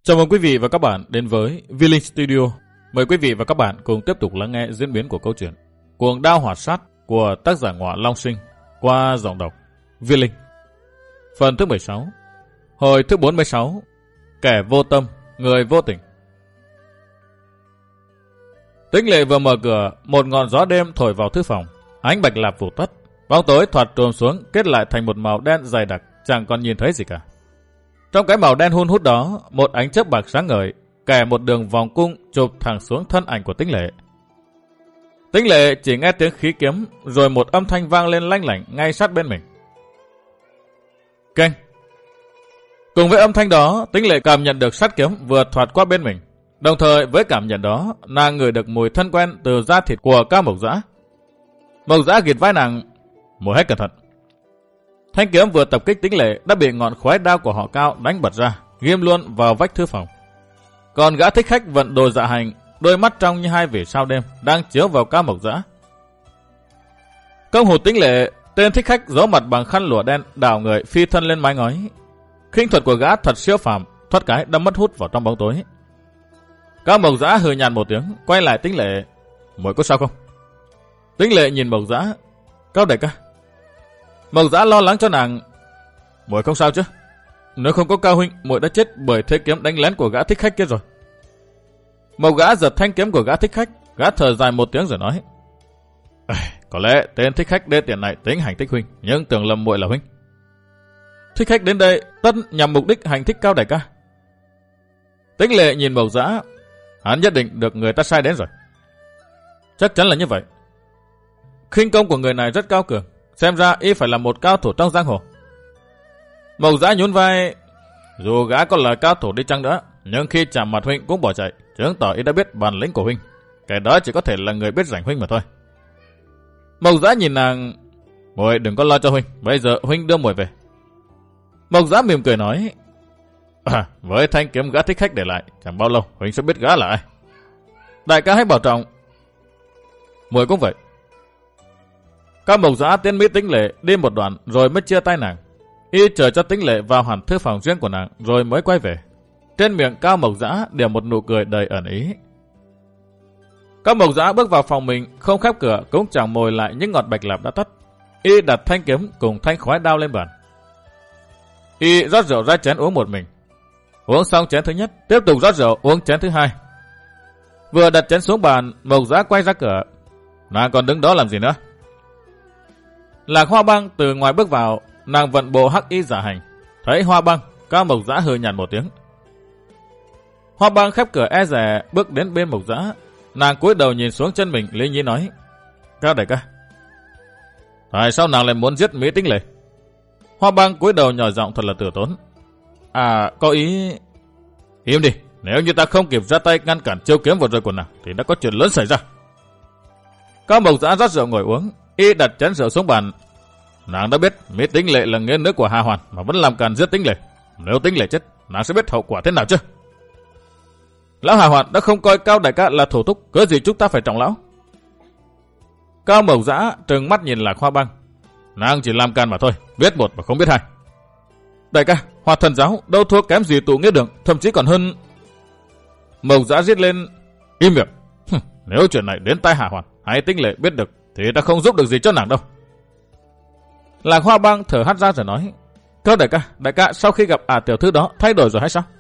Chào mừng quý vị và các bạn đến với V-Link Studio. Mời quý vị và các bạn cùng tiếp tục lắng nghe diễn biến của câu chuyện Cuồng Đao Hoạt Sát của tác giả Ngọa Long Sinh qua giọng đọc V-Link. Phần thứ 16. Hồi thứ 46. Kẻ vô tâm, người vô tình. Tĩnh Lệ vừa mở cửa, một ngọn gió đêm thổi vào thư phòng. Ánh bạch lạp phủ tất, bóng tối thoạt trồm xuống, kết lại thành một màu đen dày đặc, chẳng còn nhìn thấy gì cả. Trong cái màu đen hun hút đó, một ánh chớp bạc sáng ngời, kẻ một đường vòng cung chụp thẳng xuống thân ảnh của Tĩnh Lệ. Tĩnh Lệ chỉ nghe tiếng khí kiếm, rồi một âm thanh vang lên lanh lảnh ngay sát bên mình. Keng! Cùng với âm thanh đó, Tĩnh Lệ cảm nhận được sát kiếm vừa thoạt qua bên mình. Đồng thời với cảm nhận đó, nàng ngửi được mùi thân quen từ da thịt của Cao Mộc Dã. Mộc Dã gịt vai nàng, mùi hết cẩn thận. Thanh kiếm vừa tập kích Tĩnh Lệ đã bị ngọn khói đao của họ Cao đánh bật ra, ghim luôn vào vách thư phòng. Còn gã thích khách vận đồ dạ hành, đôi mắt trong như hai vì sao đêm, đang chiếu vào Cao Mộc Dã. Công hụt Tĩnh Lệ, tên thích khách giấu mặt bằng khăn lụa đen, đảo người phi thân lên mái ngói. Khinh thuật của gã thật siêu phàm, thoát cái đâm mất hút vào trong bóng tối. Cao Mộc Dã hừ nhàn một tiếng, quay lại Tĩnh Lệ, muội có sao không? Tĩnh Lệ nhìn Mộc Dã, Cao đại ca. Mộc Dã lo lắng cho nàng, muội không sao chứ? Nếu không có Cao huynh, muội đã chết bởi thế kiếm đánh lén của gã thích khách kia rồi. Mộc Dã giật thanh kiếm của gã thích khách, gã thở dài một tiếng rồi nói, có lẽ tên thích khách đê tiện này tính hành thích huynh, nhưng tưởng lầm muội là huynh. Thích khách đến đây tất nhằm mục đích hành thích Cao đại ca. Tĩnh Lệ nhìn Mộc Dã, hắn nhất định được người ta sai đến rồi. Chắc chắn là như vậy. Khinh công của người này rất cao cường, xem ra y phải là một cao thủ trong giang hồ. Mộc Dã nhún vai, dù gã có là cao thủ đi chăng nữa, nhưng khi chạm mặt huynh cũng bỏ chạy, chứng tỏ y đã biết bản lĩnh của huynh. Cái đó chỉ có thể là người biết rảnh huynh mà thôi. Mộc Dã nhìn nàng, muội đừng có lo cho huynh, bây giờ huynh đưa muội về. Mộc Dã mỉm cười nói, với thanh kiếm gã thích khách để lại, chẳng bao lâu huynh sẽ biết gã là ai. Đại ca hãy bảo trọng. Muội cũng vậy. Cao Mộc Dã tiến Mỹ Tĩnh Lệ đi một đoạn rồi mới chia tay nàng. Y chờ cho Tĩnh Lệ vào hẳn thư phòng riêng của nàng rồi mới quay về. Trên miệng Cao Mộc Dã đều một nụ cười đầy ẩn ý. Cao Mộc Dã bước vào phòng mình, không khép cửa cũng chẳng mồi lại những ngọn bạch lạp đã tắt. Y đặt thanh kiếm cùng thanh khói đao lên bàn. Y rót rượu ra chén uống một mình. Uống xong chén thứ nhất, tiếp tục rót rượu uống chén thứ hai. Vừa đặt chén xuống bàn, Mộc Dã quay ra cửa. Nàng còn đứng đó làm gì nữa? Lạc Hoa Băng từ ngoài bước vào, nàng vận bộ hắc y giả hành. Thấy Hoa Băng, Cao Mộc Dã hừ nhàn một tiếng. Hoa Băng khép cửa e dè bước đến bên Mộc Dã. Nàng cúi đầu nhìn xuống chân mình, lý nhí nói, Cao đại ca, tại sao nàng lại muốn giết Mỹ Tĩnh Lệ? Hoa Băng cúi đầu nhỏ giọng thật là từ tốn. Có ý... Im đi, nếu như ta không kịp ra tay ngăn cản chiêu kiếm vừa rồi của nàng thì đã có chuyện lớn xảy ra. Cao Mộc Dã rót rượu ngồi uống, y đặt chén rượu xuống bàn. Nàng đã biết Mỹ Tĩnh Lệ là nghĩa nữ của Hà Hoàn mà vẫn làm càn giết Tĩnh Lệ. Nếu Tĩnh Lệ chết, nàng sẽ biết hậu quả thế nào chứ? Lão Hà Hoàn đã không coi Cao đại ca là thủ túc, cớ gì chúng ta phải trọng lão? Cao Mộc Dã trừng mắt nhìn Lạc Hoa Băng. Nàng chỉ làm càn mà thôi, biết một mà không biết hai. Đại ca, Hoạt Thần giáo đâu thua kém gì tụ nghĩa đường, thậm chí còn hơn. Mộc Dã giết lên, im miệng. Nếu chuyện này đến tai Hà Hoàn hay Tĩnh Lệ biết được thì ta không giúp được gì cho nàng đâu. Lạc Hoa Băng thở hắt ra rồi nói, Cao đại ca sau khi gặp tiểu thư đó thay đổi rồi hay sao?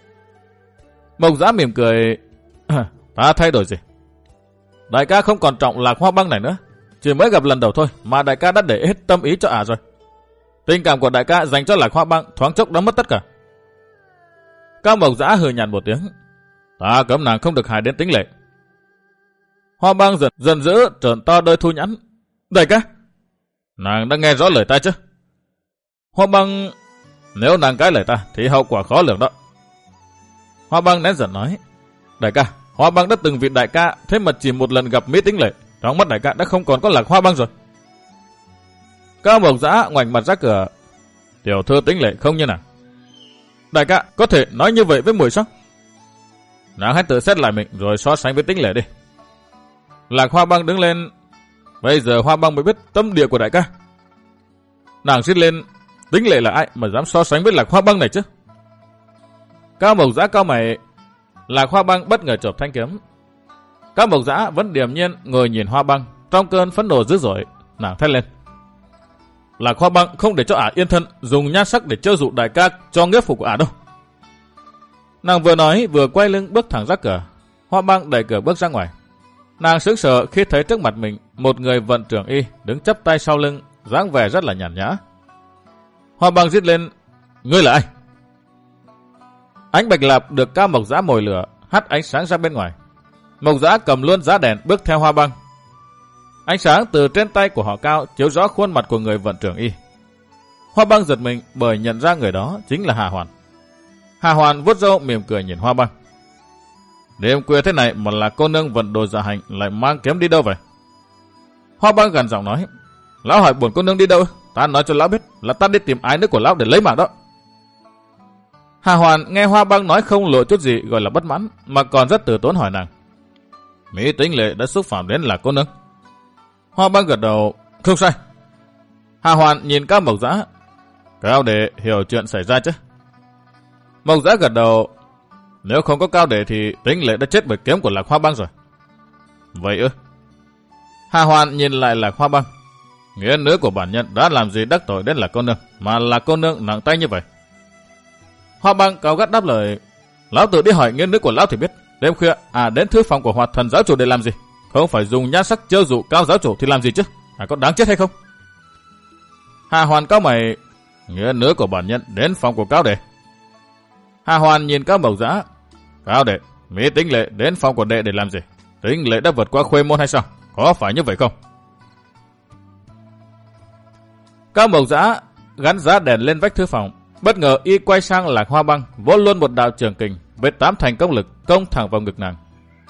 Mộc Dã mỉm cười, ta thay đổi gì? Đại ca không còn trọng Lạc Hoa Băng này nữa, chỉ mới gặp lần đầu thôi mà đại ca đã để hết tâm ý cho rồi. Tình cảm của đại ca dành cho Lạc Hoa Băng thoáng chốc đã mất tất cả. Cao Mộc Dã hừ nhàn một tiếng, ta cấm nàng không được hại đến Tĩnh Lệ. Hoa Băng giận dữ trợn to đôi thu nhãn, đại ca, nàng đã nghe rõ lời ta chứ? Hoa Băng, nếu nàng cãi lời ta thì hậu quả khó lường đó. Hoa Băng nén giận nói, đại ca, Hoa Băng đã từng vì đại ca, thế mà chỉ một lần gặp Mỹ Tĩnh Lệ, trong mắt đại ca đã không còn có Lạc Hoa Băng rồi. Cao Mộc Dã ngoảnh mặt ra cửa, tiểu thư Tĩnh Lệ không như nàng. Đại ca có thể nói như vậy với muội sao? Nàng hãy tự xét lại mình rồi so sánh với Tĩnh Lệ đi. Lạc Hoa Băng đứng lên, bây giờ Hoa Băng mới biết tâm địa của đại ca. Nàng rít lên, Tĩnh Lệ là ai mà dám so sánh với Lạc Hoa Băng này chứ? Cao Mộc Dã cao mày. Lạc Hoa Băng bất ngờ chộp thanh kiếm. Cao Mộc Dã vẫn điềm nhiên ngồi nhìn Hoa Băng, trong cơn phẫn nộ dữ dội, nàng thét lên. Lạc Hoa Băng không để cho ả yên thân, dùng nhan sắc để trêu dụ đại ca cho nghĩa phục của ả đâu. Nàng vừa nói vừa quay lưng bước thẳng ra cửa. Hoa Băng đẩy cửa bước ra ngoài. Nàng sững sờ khi thấy trước mặt mình một người vận trưởng y đứng chắp tay sau lưng, dáng vẻ rất là nhàn nhã. Hoa Băng rít lên, ngươi là ai? Ánh bạch lạp được Cao Mộc Dã mồi lửa hắt ánh sáng ra bên ngoài. Mộc Dã cầm luôn giá đèn bước theo Hoa Băng. Ánh sáng từ trên tay của họ Cao chiếu rõ khuôn mặt của người vận trưởng y. Hoa Băng giật mình bởi nhận ra người đó chính là Hà Hoàn. Hà Hoàn vuốt râu mỉm cười nhìn Hoa Băng. Đêm khuya thế này mà là cô nương vận đồ dạ hành lại mang kiếm đi đâu vậy? Hoa Băng gần giọng nói. Lão hỏi buồn cô nương đi đâu? Ta nói cho lão biết là ta đi tìm ái nữ của lão để lấy mạng đó. Hà Hoàn nghe Hoa Băng nói không lộ chút gì gọi là bất mãn, mà còn rất từ tốn hỏi nàng. Mỹ Tính Lệ đã xúc phạm đến là cô nương. Hoa Băng gật đầu, không sai. Hà Hoàn nhìn Cao Mộc Dã. Cao Đệ hiểu chuyện xảy ra chứ? Mộc Dã gật đầu. Nếu không có Cao Đệ thì Tính Lệ đã chết bởi kiếm của Lạc Hoa Băng rồi. Vậy ư? Hà Hoàn nhìn lại Lạc Hoa Băng. Nghĩa nữ của bản nhân đã làm gì đắc tội đến là cô nương, mà là cô nương nặng tay như vậy? Hoa Băng cao gắt đáp lời. Lão tự đi hỏi nghĩa nữ của lão thì biết. Đêm khuya đến thư phòng của Hoạt Thần giáo chủ để làm gì? Không phải dùng nhan sắc trêu dụ Cao giáo chủ thì làm gì chứ? Có đáng chết hay không? Hà Hoàn cao mày. Nghĩa nữ của bản nhân đến phòng của Cao Đệ. Hà Hoàn nhìn Cao Mộc Dã. Cao Đệ, Mỹ Tính Lệ đến phòng của đệ để làm gì? Tính Lệ đã vượt qua khuê môn hay sao? Có phải như vậy không? Cao Mộc Dã gắn giá đèn lên vách thư phòng. Bất ngờ y quay sang Lạc Hoa Băng, vỗ luôn một đạo trường kình với 8 thành công lực công thẳng vào ngực nàng.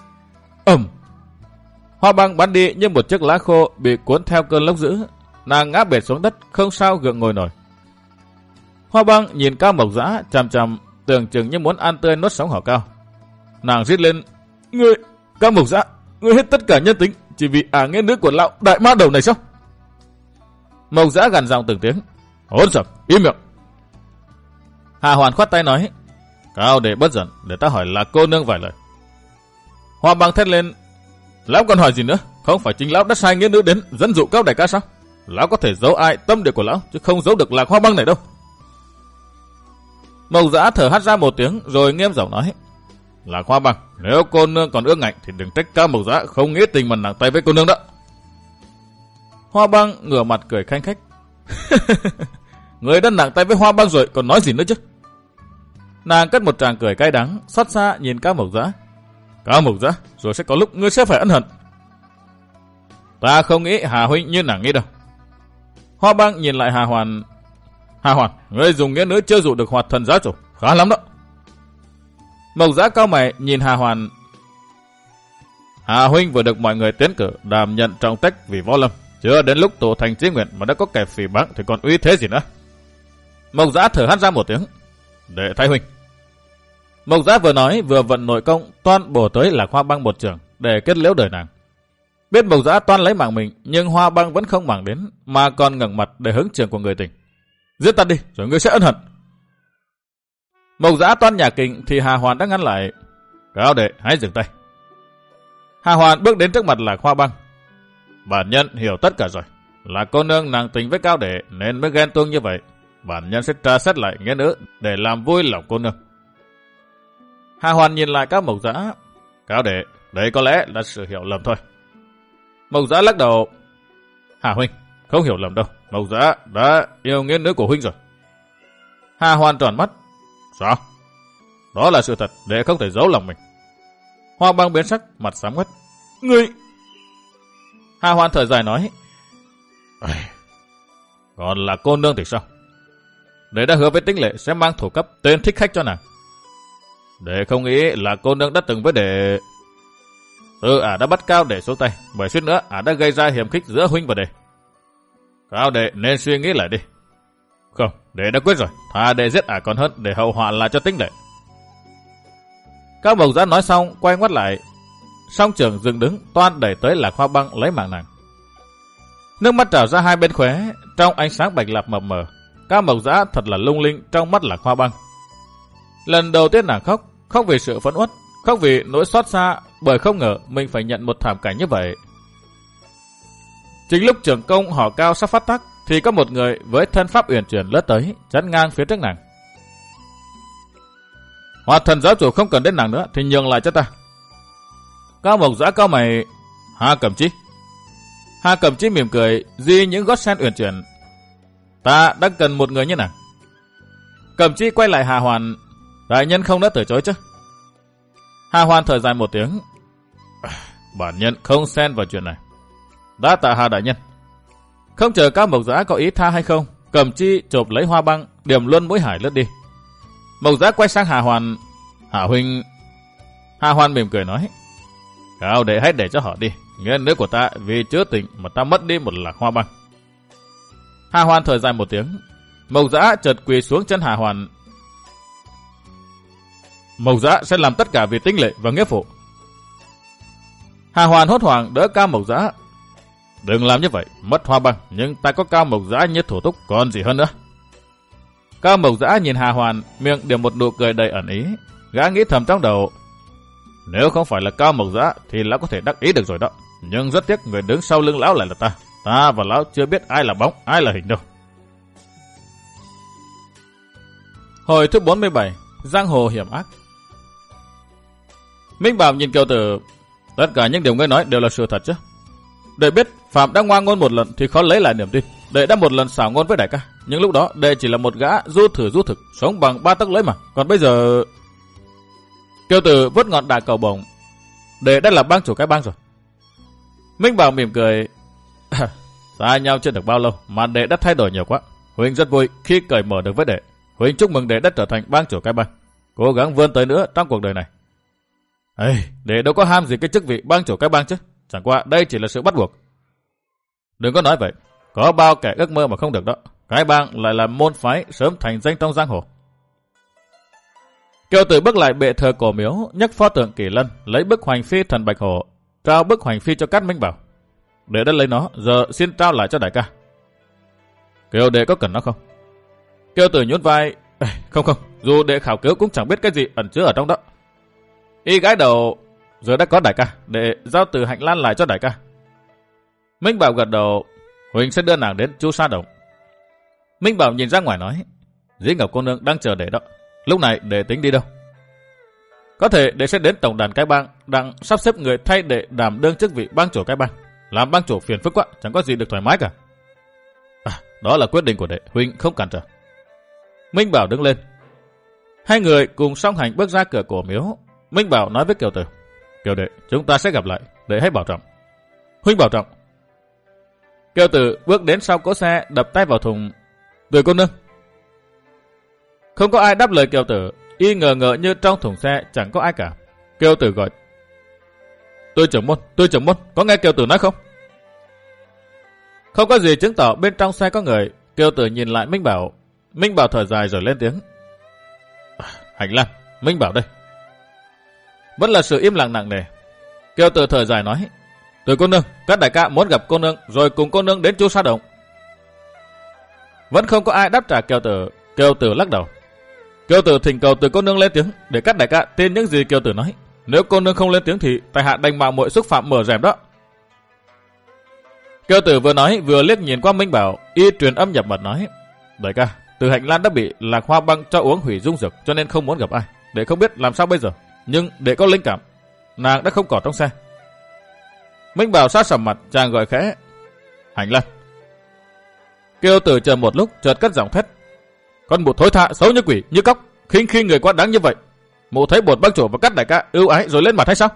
Hoa Băng bắn đi như một chiếc lá khô bị cuốn theo cơn lốc dữ. Nàng ngã bệt xuống đất, không sao gượng ngồi nổi. Hoa Băng nhìn Cao Mộc Dã chằm chằm, tưởng chừng như muốn ăn tươi nuốt sống hảo Cao. Nàng rít lên, ngươi, Cao Mộc Dã, ngươi hết tất cả nhân tính chỉ vì nghĩa nữ của lão đại ma đầu này sao? Mộc Dã gằn giọng từng tiếng, hỗn xược, im miệng. Hà Hoàn khoát tay nói, Cao Đệ bất giận, để ta hỏi là cô nương vài lời. Hoa Băng thét lên, lão còn hỏi gì nữa? Không phải chính lão đã sai nghĩa nữ đến dẫn dụ Cao đại ca sao? Lão có thể giấu ai tâm địa của lão, chứ không giấu được Lạc Hoa Băng này đâu. Mộc Dã thở hắt ra một tiếng rồi nghiêm giọng nói, Lạc Hoa Băng, nếu cô nương còn ương ngạnh thì đừng trách Cao Mộc Dã không nghĩa tình mà nặng tay với cô nương đó. Hoa Băng ngửa mặt cười khanh khách. Người đã nặng tay với Hoa Băng rồi còn nói gì nữa chứ? Nàng cất một tràng cười cay đắng, xót xa nhìn Cao Mộc Dã. Cao Mộc Dã, rồi sẽ có lúc ngươi sẽ phải ân hận. Ta không nghĩ Hà huynh như nàng nghĩ đâu. Hoa Băng nhìn lại Hà Hoàn. Hà Hoàn, ngươi dùng nghĩa nữ chưa dụ được Hoạt Thần giáo chủ, khá lắm đó. Mộc Dã cao mày nhìn Hà Hoàn. Hà huynh vừa được mọi người tiến cử đảm nhận trọng trách vì võ lâm, chưa đến lúc tổ thành chí nguyện mà đã có kẻ phỉ báng thì còn uy thế gì nữa. Mộc Dã thở hắt ra một tiếng. Đệ thay huynh. Mộc Dã vừa nói vừa vận nội công toan bổ tới Lạc Hoa Băng một trường để kết liễu đời nàng. Biết Mộc Dã toan lấy mạng mình, nhưng Hoa Băng vẫn không màng đến, mà còn ngẩng mặt để hứng trường của người tình. Giết ta đi, rồi ngươi sẽ ân hận. Mộc Dã toan nhả kình thì Hà Hoàn đã ngăn lại. Cao Đệ, hãy dừng tay. Hà Hoàn bước đến trước mặt Lạc Hoa Băng. Bản nhân hiểu tất cả rồi. Là cô nương nàng tình với Cao Đệ nên mới ghen tuông như vậy. Bản nhân sẽ tra xét lại nghĩa nữ để làm vui lòng cô nương. Hà Hoàn nhìn lại Cao Mộc Dã. Cao Đệ, đây có lẽ là sự hiểu lầm thôi. Mộc Dã lắc đầu. Hà huynh, không hiểu lầm đâu. Mộc Dã đã yêu nghĩa nữ của huynh rồi. Hà Hoàn tròn mắt. Sao? Đó là sự thật, đệ không thể giấu lòng mình. Hoa Băng biến sắc, mặt xám ngắt. Ngươi... Hà Hoàn thở dài nói. Còn là cô nương thì sao? Đệ đã hứa với Tính Lệ sẽ mang thủ cấp tên thích khách cho nàng. Đệ không nghĩ là cô nương đã từng với đệ. Ả đã bắt Cao Đệ xuống tay, bởi suýt nữa đã gây ra hiểm khích giữa huynh và đệ. Cao Đệ nên suy nghĩ lại đi. Không, đệ đã quyết rồi, thà đệ giết còn hơn để hậu họa lại cho Tính Lệ. Cao Mộc Dã nói xong quay ngoắt lại. Song trưởng dừng đứng toan đẩy tới Lạc Hoa Băng lấy mạng nàng. Nước mắt trào ra hai bên khóe, trong ánh sáng bạch lạp mập mờ. Cao Mộc Dã thật là lung linh trong mắt Lạc Hoa Băng. Lần đầu tiên nàng khóc, khóc vì sự phẫn uất, khóc vì nỗi xót xa, bởi không ngờ mình phải nhận một thảm cảnh như vậy. Chính lúc trưởng công hò cao sắp phát tác, thì có một người với thân pháp uyển chuyển lướt tới, chắn ngang phía trước nàng. Hoạt Thần giáo chủ không cần đến nàng nữa, thì nhường lại cho ta. Cao Mộc Dã cao mày. Hà Cẩm Chi. Hà Cẩm Chi mỉm cười, di những gót sen uyển chuyển. Ta đang cần một người như nàng. Cẩm Chi quay lại Hà Hoàn. Đại nhân không đã từ chối chứ? Hà Hoàn thở dài một tiếng. Bản nhân không xen vào chuyện này. Đã tạ Hà đại nhân. Không chờ Cao Mộc Dã có ý tha hay không, Cẩm Chi chộp lấy hoa băng, điểm luôn mũi hải lướt đi. Mộc Dã quay sang Hà Hoàn. Hà huynh. Hà Hoàn mỉm cười nói. Cao đệ hãy để cho họ đi. Nghĩa nữ của ta vì chứa tình mà ta mất đi một lạc hoa băng. Hà Hoàn thở dài một tiếng. Mộc Dã chợt quỳ xuống chân Hà Hoàn. Mộc Dã sẽ làm tất cả vì tính lệ và nghĩa phụ. Hà Hoàn hốt hoảng đỡ Cao Mộc Dã. Đừng làm như vậy, mất hoa băng, nhưng ta có Cao Mộc Dã như thủ túc, còn gì hơn nữa. Cao Mộc Dã nhìn Hà Hoàn, miệng điểm một nụ cười đầy ẩn ý. Gã nghĩ thầm trong đầu. Nếu không phải là Cao Mộc Dã thì lão có thể đắc ý được rồi đó. Nhưng rất tiếc người đứng sau lưng lão lại là ta. Ta và lão chưa biết ai là bóng, ai là hình đâu. Hồi thứ 47, Giang hồ hiểm ác. Minh Bảo nhìn Kiều Tử. Tất cả những điều ngươi nói đều là sự thật chứ? Đệ biết Phạm đã ngoan ngôn một lần thì khó lấy lại niềm tin. Đệ đã một lần xảo ngôn với đại ca, nhưng lúc đó đệ chỉ là một gã du thử du thực, sống bằng 3 tấc lưỡi mà. Còn bây giờ... Kiều Tử vớt ngọn đà cầu bổng. Đệ đã là bang chủ cái bang rồi. Minh Bảo mỉm cười. Xa nhau chưa được bao lâu mà đệ đã thay đổi nhiều quá. Huynh rất vui khi cởi mở được với đệ. Huynh chúc mừng đệ đã trở thành bang chủ cái bang. Cố gắng vươn tới nữa trong cuộc đời này. Đệ đâu có ham gì cái chức vị bang chủ cái bang chứ. Chẳng qua đây chỉ là sự bắt buộc. Đừng có nói vậy. Có bao kẻ ước mơ mà không được đó. Cái bang lại là môn phái sớm thành danh trong giang hồ. Kiều Tử bước lại bệ thờ cổ miếu, nhấc pho tượng Kỳ Lân, lấy bức hoành phi thần Bạch Hổ, trao bức hoành phi cho Cát Minh Bảo. Đệ đã lấy nó, giờ xin trao lại cho đại ca. Kiều đệ có cần nó không? Kiều Tử nhún vai. Không, dù đệ khảo cứu cũng chẳng biết cái gì ẩn chứa ở trong đó. Y gái đầu. Giờ đã có đại ca, đệ giao Từ Hạnh Lan lại cho đại ca. Minh Bảo gật đầu. Huỳnh sẽ đưa nàng đến Chu Sa Động. Minh Bảo nhìn ra ngoài nói. Dĩ Ngọc cô nương đang chờ đệ đó. Lúc này đệ tính đi đâu? Có thể đệ sẽ đến tổng đàn cái bang, đang sắp xếp người thay đệ đảm đương chức vị bang chủ cái bang. Làm bang chủ phiền phức quá, chẳng có gì được thoải mái cả. Đó là quyết định của đệ, Huỳnh không cản trở. Minh Bảo đứng lên. Hai người cùng song hành bước ra cửa cổ miếu. Minh Bảo nói với Kiều Tử. Kiều đệ, chúng ta sẽ gặp lại, đệ hãy bảo trọng. Huynh bảo trọng. Kiều Tử bước đến sau cỗ xe, đập tay vào thùng. Từ cô nương. Không có ai đáp lời Kiều Tử. Y ngờ ngợ như trong thùng xe chẳng có ai cả. Kiều Tử gọi. Tôi trưởng môn, có nghe Kiều Tử nói không? Không có gì chứng tỏ bên trong xe có người. Kiều Tử nhìn lại Minh Bảo. Minh Bảo thở dài rồi lên tiếng. Hạnh Lan, Minh Bảo đây. Vẫn là sự im lặng nặng nề. Kiều Tử thở dài nói. Từ cô nương, các đại ca muốn gặp cô nương rồi cùng cô nương đến Chu Sa Động. Vẫn không có ai đáp trả Kiều Tử. Kiều Tử lắc đầu. Kiều Tử thỉnh cầu từ cô nương lên tiếng để các đại ca tin những gì Kiều Tử nói. Nếu cô nương không lên tiếng thì tại hạ đành mạo muội xúc phạm mở rèm đó. Kiều Tử vừa nói vừa liếc nhìn qua Minh Bảo. Y truyền âm nhập mật nói. Đại ca, Từ Hạnh Lan đã bị Lạc Hoa Băng cho uống hủy dung dược cho nên không muốn gặp ai. Để không biết làm sao bây giờ. Nhưng để có linh cảm, nàng đã không còn trong xe. Minh Bảo sát sầm mặt, chàng gọi khẽ. Hạnh Lan. Kiều Tử chờ một lúc chợt cất giọng thét. Con mụ thối tha, xấu như quỷ, như cóc, khinh khi người quá đáng như vậy. Mụ thấy bột bác chủ và các đại ca ưu ái rồi lên mặt hay sao?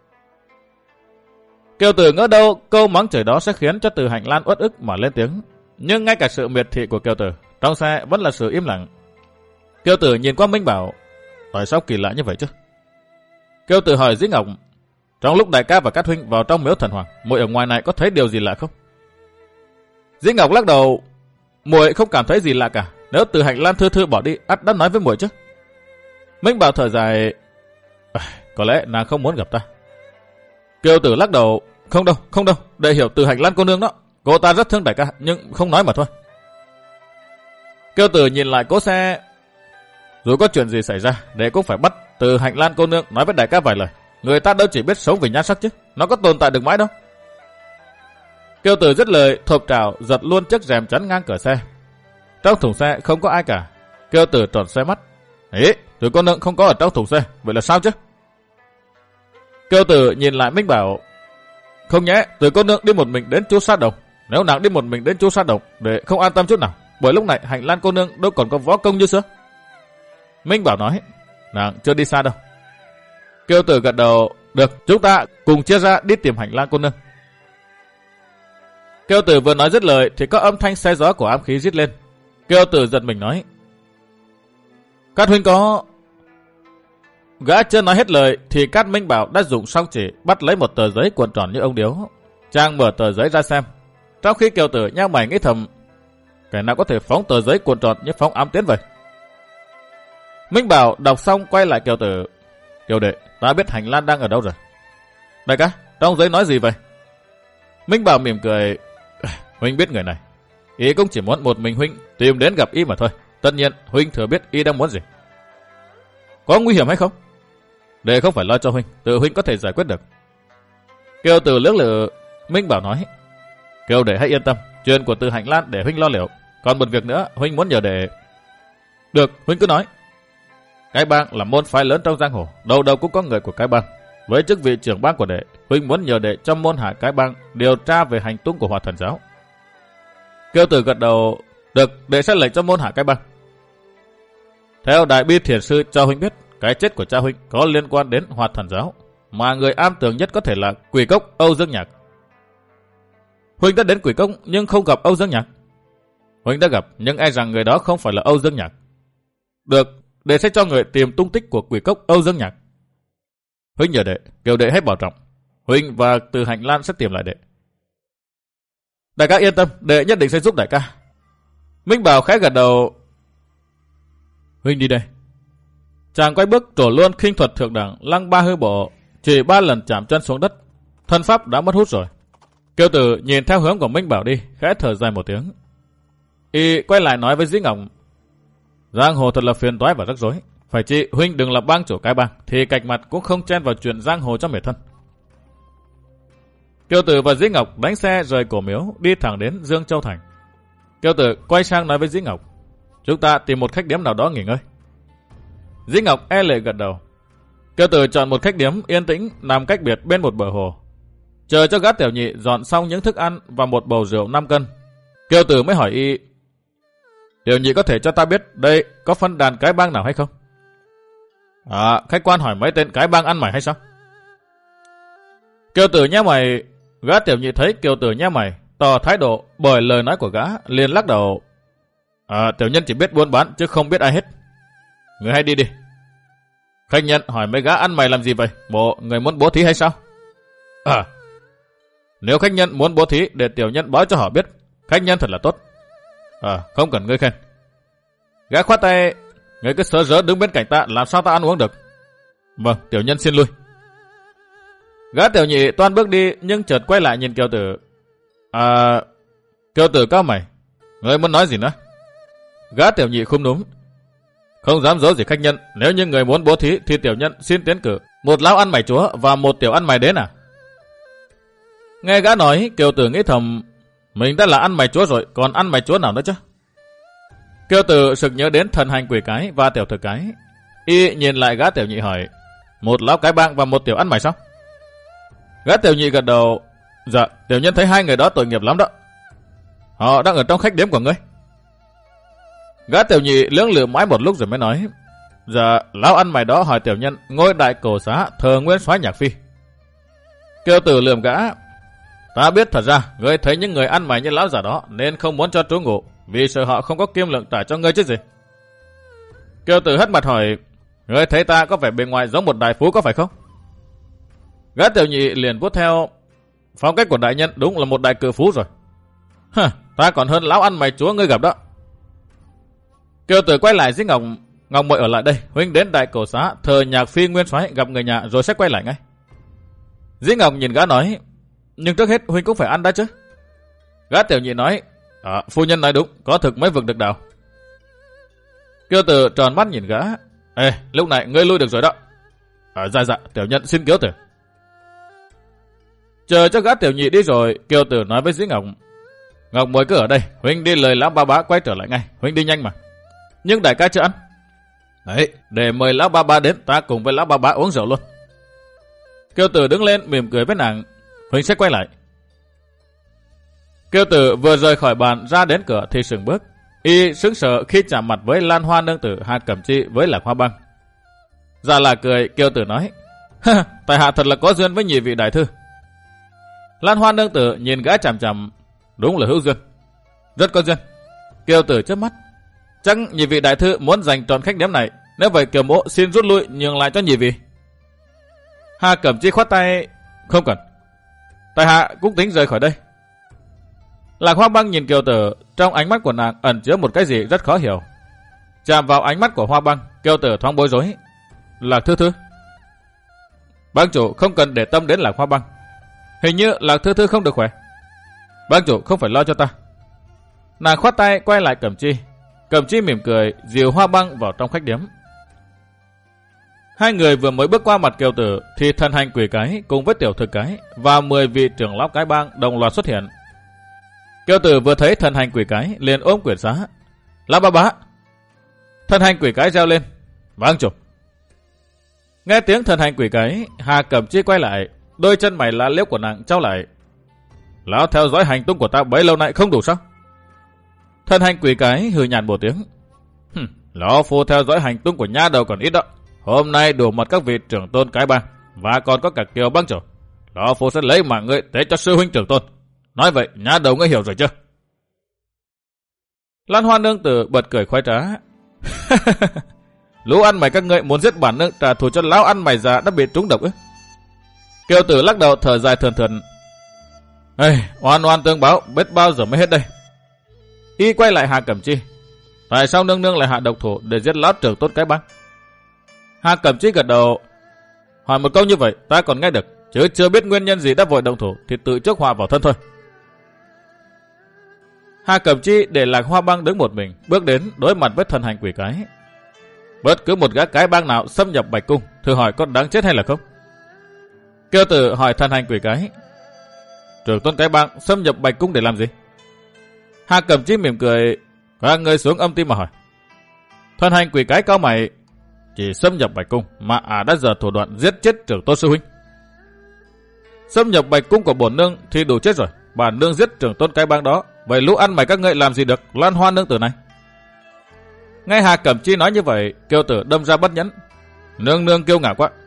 Kiều Tử ngỡ đâu câu mắng chửi đó sẽ khiến cho Từ Hạnh Lan uất ức mà lên tiếng. Nhưng ngay cả sự miệt thị của Kiều Tử, trong xe vẫn là sự im lặng. Kiều Tử nhìn qua Minh Bảo. Tại sao kỳ lạ như vậy chứ? Kiều Tử hỏi Dĩ Ngọc. Trong lúc đại ca và các huynh vào trong miếu thần hoàng, muội ở ngoài này có thấy điều gì lạ không? Dĩ Ngọc lắc đầu. Muội không cảm thấy gì lạ cả. Nếu Từ Hạnh Lan thư bỏ đi, ắt đã nói với muội chứ. Minh Bảo thở dài. Có lẽ nàng không muốn gặp ta. Kiều Tử lắc đầu. Không đâu, để hiểu Từ Hạnh Lan cô nương đó. Cô ta rất thương đại ca, nhưng không nói mà thôi. Kiều Tử nhìn lại cỗ xe. Dù có chuyện gì xảy ra, đệ cũng phải bắt Từ Hạnh Lan cô nương nói với đại ca vài lời. Người ta đâu chỉ biết sống vì nhan sắc chứ, nó có tồn tại được mãi đâu. Kiều Tử dứt lời, thộp trảo giật luôn chiếc rèm chắn ngang cửa xe. Trong thùng xe không có ai cả. Kiều Tử tròn xoe mắt. Ý, Từ cô nương không có ở trong thùng xe, vậy là sao chứ? Kiều Tử nhìn lại Minh Bảo. Không nhẽ Từ cô nương đi một mình đến chú sát đồng. Nếu nàng đi một mình đến chú sát đồng, để không an tâm chút nào, bởi lúc này Hạnh Lan cô nương đâu còn có võ công như xưa. Minh Bảo nói, nàng chưa đi xa đâu. Kiều Tử gật đầu, được, chúng ta cùng chia ra đi tìm Hạnh Lan cô nương. Kiều Tử vừa nói dứt lời thì có âm thanh xe gió của ám khí rít lên. Kiều Tử giật mình nói, Cát huynh có... Gã chưa nói hết lời thì Cát Minh Bảo đã dùng song chỉ bắt lấy một tờ giấy cuộn tròn như ông điếu. Chàng mở tờ giấy ra xem. Trong khi Kiều Tử nhao mày nghĩ thầm, kẻ nào có thể phóng tờ giấy cuộn tròn như phóng ám tiến vậy? Minh Bảo đọc xong quay lại Kiều Tử. Kiều đệ, ta biết Hạnh Lan đang ở đâu rồi. Đại ca, trong giấy nói gì vậy? Minh Bảo mỉm cười. Huynh biết người này. Y cũng chỉ muốn một mình huynh tìm đến gặp y mà thôi. Tất nhiên huynh thừa biết y đang muốn gì. Có nguy hiểm hay không? Để không phải lo cho huynh, tự huynh có thể giải quyết được. Kiều Tử lưỡng lự. Minh Bảo nói, Kiều đệ hãy yên tâm, chuyện của Từ Hạnh Lan để huynh lo liệu. Còn một việc nữa huynh muốn nhờ đệ. Được, huynh cứ nói. Cái bang là môn phái lớn trong giang hồ, đầu đầu cũng có người của cái bang. Với chức vị trưởng bang của đệ, huynh muốn nhờ đệ trong môn hạ cái bang điều tra về hành tung của Hòa Thần giáo. Kiều Tử gật đầu, được, đệ sẽ lệnh cho môn hạ cái bang. Theo đại bi thiền sư cho huynh biết, cái chết của cha huynh có liên quan đến Hòa Thần giáo, mà người am tường nhất có thể là Quỷ Cốc Âu Dương Nhạc. Huynh đã đến Quỷ Cốc nhưng không gặp Âu Dương Nhạc. Huynh đã gặp nhưng e rằng người đó không phải là Âu Dương Nhạc. Được, đệ sẽ cho người tìm tung tích của Quỷ Cốc Âu Dương Nhạc. Huynh nhờ đệ, Kiều đệ hãy bảo trọng. Huynh và Từ Hạnh Lan sẽ tìm lại đệ. Đại ca yên tâm, đệ nhất định sẽ giúp đại ca. Minh Bảo khẽ gật đầu. Huynh đi đây. Chàng quay bước trổ luôn khinh thuật thượng đẳng lăng ba hư bộ, chỉ 3 lần chạm chân xuống đất. Thân pháp đã mất hút rồi. Kiều Tử nhìn theo hướng của Minh Bảo đi, khẽ thở dài một tiếng. Y quay lại nói với Dĩ Ngọc, giang hồ thật là phiền toái và rắc rối. Phải chi huynh đừng là bang chủ cái bang, thì cạch mặt cũng không chen vào chuyện giang hồ cho mệt thân. Kiều Tử và Dĩ Ngọc đánh xe rời Cổ Miếu, đi thẳng đến Dương Châu Thành. Kiều Tử quay sang nói với Dĩ Ngọc, chúng ta tìm một khách điếm nào đó nghỉ ngơi. Dĩ Ngọc e lệ gật đầu. Kiều Tử chọn một khách điếm yên tĩnh nằm cách biệt bên một bờ hồ, chờ cho gã tiểu nhị dọn xong những thức ăn và một bầu rượu 5 cân. Kiều Tử mới hỏi y, tiểu nhị có thể cho ta biết đây có phân đàn cái bang nào hay không? Khách quan hỏi mấy tên cái bang ăn mày hay sao? Kiều Tử nhếch mày. Gã tiểu nhị thấy Kiều Tử nhếch mày, tỏ thái độ bởi lời nói của gã, liền lắc đầu. Tiểu nhân chỉ biết buôn bán chứ không biết ai hết. Người hãy đi đi. Khách nhân hỏi mấy gã ăn mày làm gì vậy? Bộ người muốn bố thí hay sao? Nếu khách nhân muốn bố thí để tiểu nhân báo cho họ biết, khách nhân thật là tốt. Không cần ngươi khen. Gã khoát tay. Ngươi cứ sớ rớ đứng bên cạnh ta, làm sao ta ăn uống được? Vâng, tiểu nhân xin lui. Gã tiểu nhị toan bước đi nhưng chợt quay lại nhìn Kiều Tử. Kiều Tử cao mày, ngươi muốn nói gì nữa? Gã tiểu nhị khum núm. Không dám giấu gì khách nhân, nếu như người muốn bố thí thì tiểu nhân xin tiến cử một lão ăn mày chúa và một tiểu ăn mày đến à? Nghe gã nói, Kiều Tử nghĩ thầm, mình đã là ăn mày chúa rồi, còn ăn mày chúa nào nữa chứ? Kiều Tử sực nhớ đến thần hành quỷ cái và tiểu thực cái. Y nhìn lại gã tiểu nhị hỏi, một lão cái bang và một tiểu ăn mày sao? Gã tiểu nhị gật đầu. Dạ, tiểu nhân thấy hai người đó tội nghiệp lắm đó. Họ đang ở trong khách điếm của ngươi. Gã tiểu nhị lưỡng lự mãi một lúc rồi mới nói, dạ, lão ăn mày đó hỏi tiểu nhân ngôi đại cổ xá thờ nguyên soái Nhạc Phi. Kiều Tử lườm gã. Ta biết thật ra ngươi thấy những người ăn mày như lão già đó nên không muốn cho trú ngụ, vì sợ họ không có kim lượng trả cho ngươi chứ gì. Kiều Tử hất mặt hỏi, ngươi thấy ta có vẻ bề ngoài giống một đại phú có phải không? Gã tiểu nhị liền vuốt theo. Phong cách của đại nhân đúng là một đại cự phú rồi. Ta còn hơn lão ăn mày chúa ngươi gặp đó. Kiều Tử quay lại Dĩ Ngọc. Ngọc muội ở lại đây, huynh đến đại cổ xá thờ Nhạc Phi nguyên soái gặp người nhà rồi sẽ quay lại ngay. Dĩ Ngọc nhìn gã nói, nhưng trước hết huynh cũng phải ăn đã chứ. Gã tiểu nhị nói, phu nhân nói đúng, có thực mới vực được đạo. Kiêu Tử tròn mắt nhìn gã. Ê, lúc này ngươi lui được rồi đó. Dạ, tiểu nhân xin kiếu tử. Chờ cho gã tiểu nhị đi rồi, Kiêu Tử nói với Dĩ Ngọc. Ngọc muội cứ ở đây, huynh đi lời lão ba bá quay trở lại ngay, huynh đi nhanh mà. Nhưng đại ca chưa ăn. Đấy, để mời lão ba bá đến, ta cùng với lão ba bá uống rượu luôn. Kiêu Tử đứng lên mỉm cười với nàng. Huynh sẽ quay lại. Kiêu Tử vừa rời khỏi bàn ra đến cửa thì sững bước. Y sững sờ khi chạm mặt với Lan Hoa nương tử Hạt Cẩm Chi với Lạc Hoa Băng. Ra là cười, Kiêu Tử nói. Tại hạ thật là có duyên với nhị vị đại thư. Lan Hoa nương tử nhìn gã chằm chằm. Đúng là hữu duyên. Rất có duyên. Kiêu Tử chớp mắt. Chắc nhị vị đại thư muốn giành trọn khách điếm này. Nếu vậy Kiều mỗ xin rút lui nhường lại cho nhị vị. Hà Cẩm Chi khoát tay. Không cần. Tại hạ cũng tính rời khỏi đây. Lạc Hoa Băng nhìn Kiều Tử, trong ánh mắt của nàng ẩn chứa một cái gì rất khó hiểu. Chạm vào ánh mắt của Hoa Băng, Kiều Tử thoáng bối rối. Lạc Thư Thư. Bang chủ không cần để tâm đến Lạc Hoa Băng. Hình như Lạc Thư Thư không được khỏe. Bang chủ không phải lo cho ta. Nàng khoát tay quay lại Cẩm Chi. Cẩm Chi mỉm cười dìu Hoa Băng vào trong khách điếm. Hai người vừa mới bước qua mặt Kiều Tử thì thần hành quỷ cái cùng với tiểu thực cái và 10 vị trưởng lão cái bang đồng loạt xuất hiện. Kiều Tử vừa thấy thần hành quỷ cái liền ôm quyển xá. Lão ba bá. Thần hành quỷ cái reo lên. Bang chủ. Nghe tiếng thần hành quỷ cái, Hà Cẩm Chi quay lại, đôi chân mày lá liếc của nàng trao lại. Lão theo dõi hành tung của ta bấy lâu nay không đủ sao? Thần hành quỷ cái hừ nhàn một tiếng. Lão phu theo dõi hành tung của nha đầu còn ít đó. Hôm nay đủ mặt các vị trưởng tôn cái bang và còn có cả Kiều bang chủ. Lão phu sẽ lấy mạng ngươi tế cho sư huynh trưởng tôn. Nói vậy nha đầu ngươi hiểu rồi chưa? Lan Hoa nương tử bật cười khoái trá. Lũ ăn mày các ngươi muốn giết bản nương trả thù cho lão ăn mày già đã bị trúng độc ư? Kiều Tử lắc đầu thở dài thườn thườn. Ê, oan oan tương báo, biết bao giờ mới hết đây. Y quay lại Hà Cẩm Chi. Tại sao nương nương lại hạ độc thủ để giết lão trưởng tôn cái bang? Hà Cẩm Chi gật đầu. Hỏi một câu như vậy ta còn nghe được, chứ chưa biết nguyên nhân gì đã vội động thủ thì tự chuốc họa vào thân thôi. Hà Cẩm Chi để Lạc Hoa Băng đứng một mình, bước đến đối mặt với thần hành quỷ cái. Bất cứ một gã cái bang nào xâm nhập Bạch Cung, thử hỏi có đáng chết hay là không? Kiêu Tử hỏi thần hành quỷ cái. Trưởng tôn cái bang xâm nhập Bạch Cung để làm gì? Hà Cẩm Chi mỉm cười. Các người xuống âm tim mà hỏi. Thần hành quỷ cái cao mày. Chỉ xâm nhập Bạch Cung mà đã giờ thủ đoạn giết chết trưởng tôn sư huynh. Xâm nhập Bạch Cung của bổn nương thì đủ chết rồi. Bản nương giết trưởng tôn cái bang đó. Vậy lũ ăn mày các ngươi làm gì được Lan Hoa nương tử này? Nghe Hà Cẩm Chi nói như vậy, Kiêu Tử đâm ra bất nhẫn. Nương nương kiêu ngạo quá.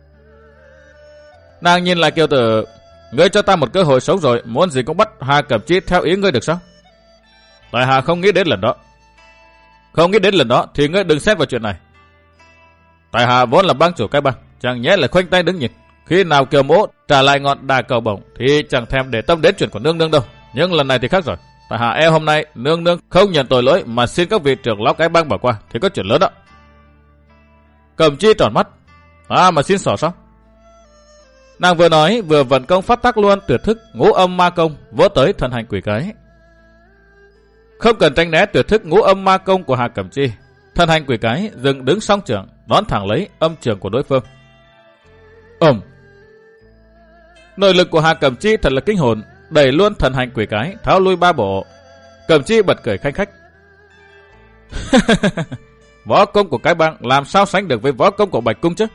Nàng nhìn lại Kiêu Tử. Ngươi cho ta một cơ hội sống rồi, muốn gì cũng bắt Hà Cẩm Chi theo ý ngươi được sao? Tại Hà không nghĩ đến lần đó. Không nghĩ đến lần đó thì ngươi đừng xét vào chuyện này. Tại Hà vốn là bang chủ cái bang, chẳng nhẽ là khoanh tay đứng nhìn. Khi nào Kiều mỗ trả lại ngọn đà cầu bổng thì chẳng thèm để tâm đến chuyện của nương nương đâu. Nhưng lần này thì khác rồi. Tại Hà e hôm nay nương nương không nhận tội lỗi mà xin các vị trưởng lão cái bang bỏ qua thì có chuyện lớn đó. Cẩm Chi tròn mắt. Mà xin xỏ sao? Nàng vừa nói vừa vận công phát tác luôn tuyệt thức Ngũ Âm Ma Công vỗ tới thần hành quỷ cái. Không cần tránh né tuyệt thức Ngũ Âm Ma Công của Hà Cẩm Chi, thần hành quỷ cái dừng đứng song trưởng đón thẳng lấy âm trường của đối phương. Nội lực của Hà Cẩm Chi thật là kinh hồn, đẩy luôn thần hành quỷ cái tháo lui 3 bộ. Cẩm Chi bật cười khanh khách. Võ công của cái bang làm sao sánh được với võ công của Bạch Cung chứ?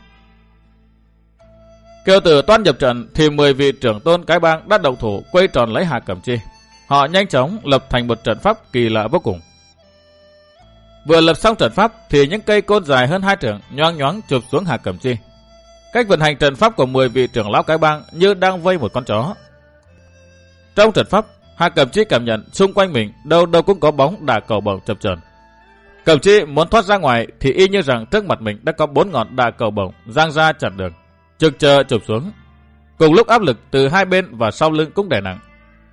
Kiều Tử toan nhập trận thì 10 vị trưởng tôn cái bang đã động thủ quay tròn lấy Hà Cẩm Chi. Họ nhanh chóng lập thành một trận pháp kỳ lạ vô cùng. Vừa lập xong trận pháp thì những cây côn dài hơn 2 trượng nhoáng nhoáng chụp xuống Hà Cẩm Chi. Cách vận hành trận pháp của 10 vị trưởng lão cái bang như đang vây một con chó. Trong trận pháp, Hà Cẩm Chi cảm nhận xung quanh mình đâu đâu cũng có bóng đà cầu bổng chập chờn. Cẩm Chi muốn thoát ra ngoài thì y như rằng trước mặt mình đã có 4 ngọn đà cầu bổng giang ra chặn đường, trực chờ chụp xuống. Cùng lúc áp lực từ hai bên và sau lưng cũng đè nặng.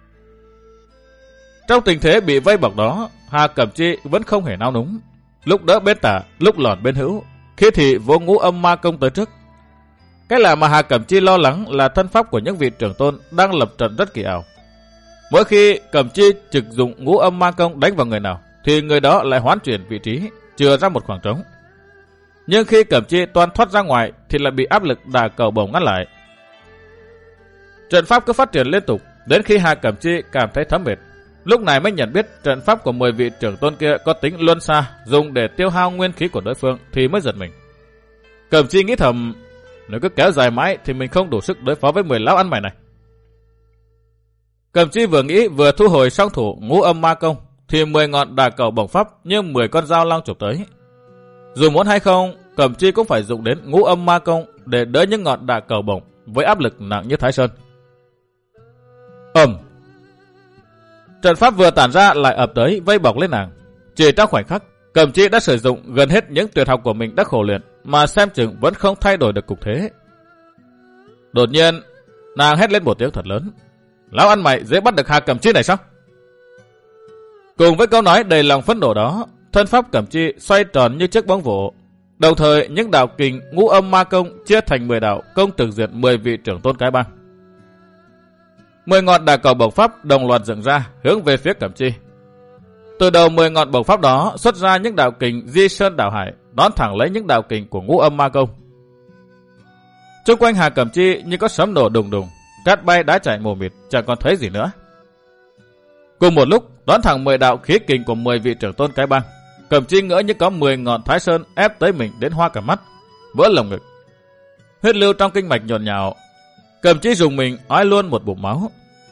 Trong tình thế bị vây bọc đó, Hà Cẩm Chi vẫn không hề nao núng, lúc đỡ bên tả, lúc lọt bên hữu, khi thì vỗ Ngũ Âm Ma Công tới trước. Cái lạ mà Hà Cẩm Chi lo lắng là thân pháp của những vị trưởng tôn đang lập trận rất kỳ ảo. Mỗi khi Cẩm Chi trực dụng Ngũ Âm Ma Công đánh vào người nào, thì người đó lại hoán chuyển vị trí, chừa ra một khoảng trống. Nhưng khi Cẩm Chi toan thoát ra ngoài thì lại bị áp lực đà cầu bổng ngăn lại. Trận pháp cứ phát triển liên tục đến khi Hà Cẩm Chi cảm thấy thấm mệt. Lúc này mới nhận biết trận pháp của 10 vị trưởng tôn kia có tính luân xa, dùng để tiêu hao nguyên khí của đối phương thì mới giật mình. Cẩm Chi nghĩ thầm, nếu cứ kéo dài mãi thì mình không đủ sức đối phó với 10 lão ăn mày này. Cẩm Chi vừa nghĩ vừa thu hồi song thủ Ngũ Âm Ma Công thì 10 ngọn đà cầu bổng pháp như 10 con dao long chụp tới. Dù muốn hay không, Cẩm Chi cũng phải dùng đến Ngũ Âm Ma Công để đỡ những ngọn đà cầu bổng với áp lực nặng như Thái Sơn. Trận pháp vừa tản ra lại ập tới vây bọc lên nàng. Chỉ trong khoảnh khắc, Cẩm Chi đã sử dụng gần hết những tuyệt học của mình đã khổ luyện, mà xem chừng vẫn không thay đổi được cục thế. Đột nhiên, nàng hét lên một tiếng thật lớn. Lão ăn mày dễ bắt được Hà Cẩm Chi này sao? Cùng với câu nói đầy lòng phẫn nộ đó, thân pháp Cẩm Chi xoay tròn như chiếc bóng vỗ. Đồng thời, những đạo kình Ngũ Âm Ma Công chia thành 10 đạo công trực diệt 10 vị trưởng tôn cái bang. 10 ngọn đà cầu bổng pháp đồng loạt dựng ra hướng về phía Cẩm Chi. Từ đầu 10 ngọn bổng pháp đó xuất ra những đạo kình Di Sơn Đảo Hải, đón thẳng lấy những đạo kình của Ngũ Âm Ma Công. Xung quanh Hà Cẩm Chi như có sấm nổ đùng đùng, cát bay đá chảy mù mịt, chẳng còn thấy gì nữa. Cùng một lúc, đón thẳng 10 đạo khí kình của 10 vị trưởng tôn cái bang, Cẩm Chi ngỡ như có 10 ngọn Thái Sơn ép tới mình đến hoa cả mắt, vỡ lồng ngực. Huyết lưu trong kinh mạch nhộn nhạo, Cẩm Chi dùng mình ói luôn một bụng máu.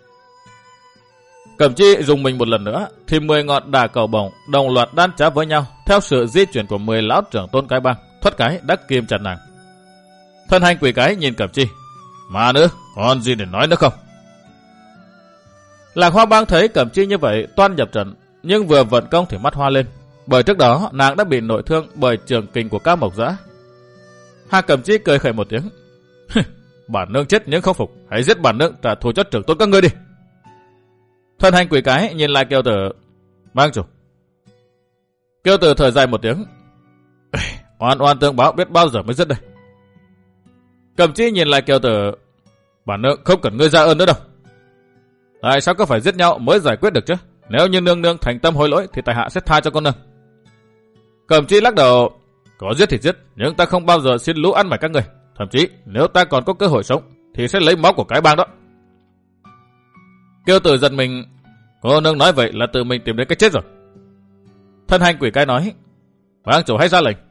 Cẩm Chi dùng mình một lần nữa thì 10 ngọn đà cầu bổng đồng loạt đan cháp với nhau theo sự di chuyển của 10 lão trưởng tôn cái bang, thoát cái đã kìm chặt nàng. Thân hành quỷ cái nhìn Cẩm Chi, mà nữa còn gì để nói nữa không? Lạc Hoa Bang thấy Cẩm Chi như vậy toan nhập trận, nhưng vừa vận công thì mắt hoa lên, bởi trước đó nàng đã bị nội thương bởi trường kình của Cao Mộc Dã. Hà Cẩm Chi cười khẩy một tiếng, bản nương chết nhưng không phục, hãy giết bản nương trả thù cho trưởng tôn các ngươi đi. Thân hành quỷ cái nhìn lại Kiều Tử, bang chủ. Kiều Tử thở dài một tiếng, oan oan tương báo biết bao giờ mới dứt đây. Cẩm Chi nhìn lại Kiều Tử, bản nương không cần ngươi ra ơn nữa đâu. Tại sao có phải giết nhau mới giải quyết được chứ? Nếu như nương nương thành tâm hối lỗi thì tại hạ sẽ tha cho con nương. Cẩm Chi lắc đầu, có giết thì giết, nhưng ta không bao giờ xin lũ ăn mày các người. Thậm chí nếu ta còn có cơ hội sống thì sẽ lấy máu của cái bang đó. Kiều Tử giật mình, cô nương nói vậy là tự mình tìm đến cái chết rồi. Thân hành quỷ cái nói, bang chủ hãy ra lệnh.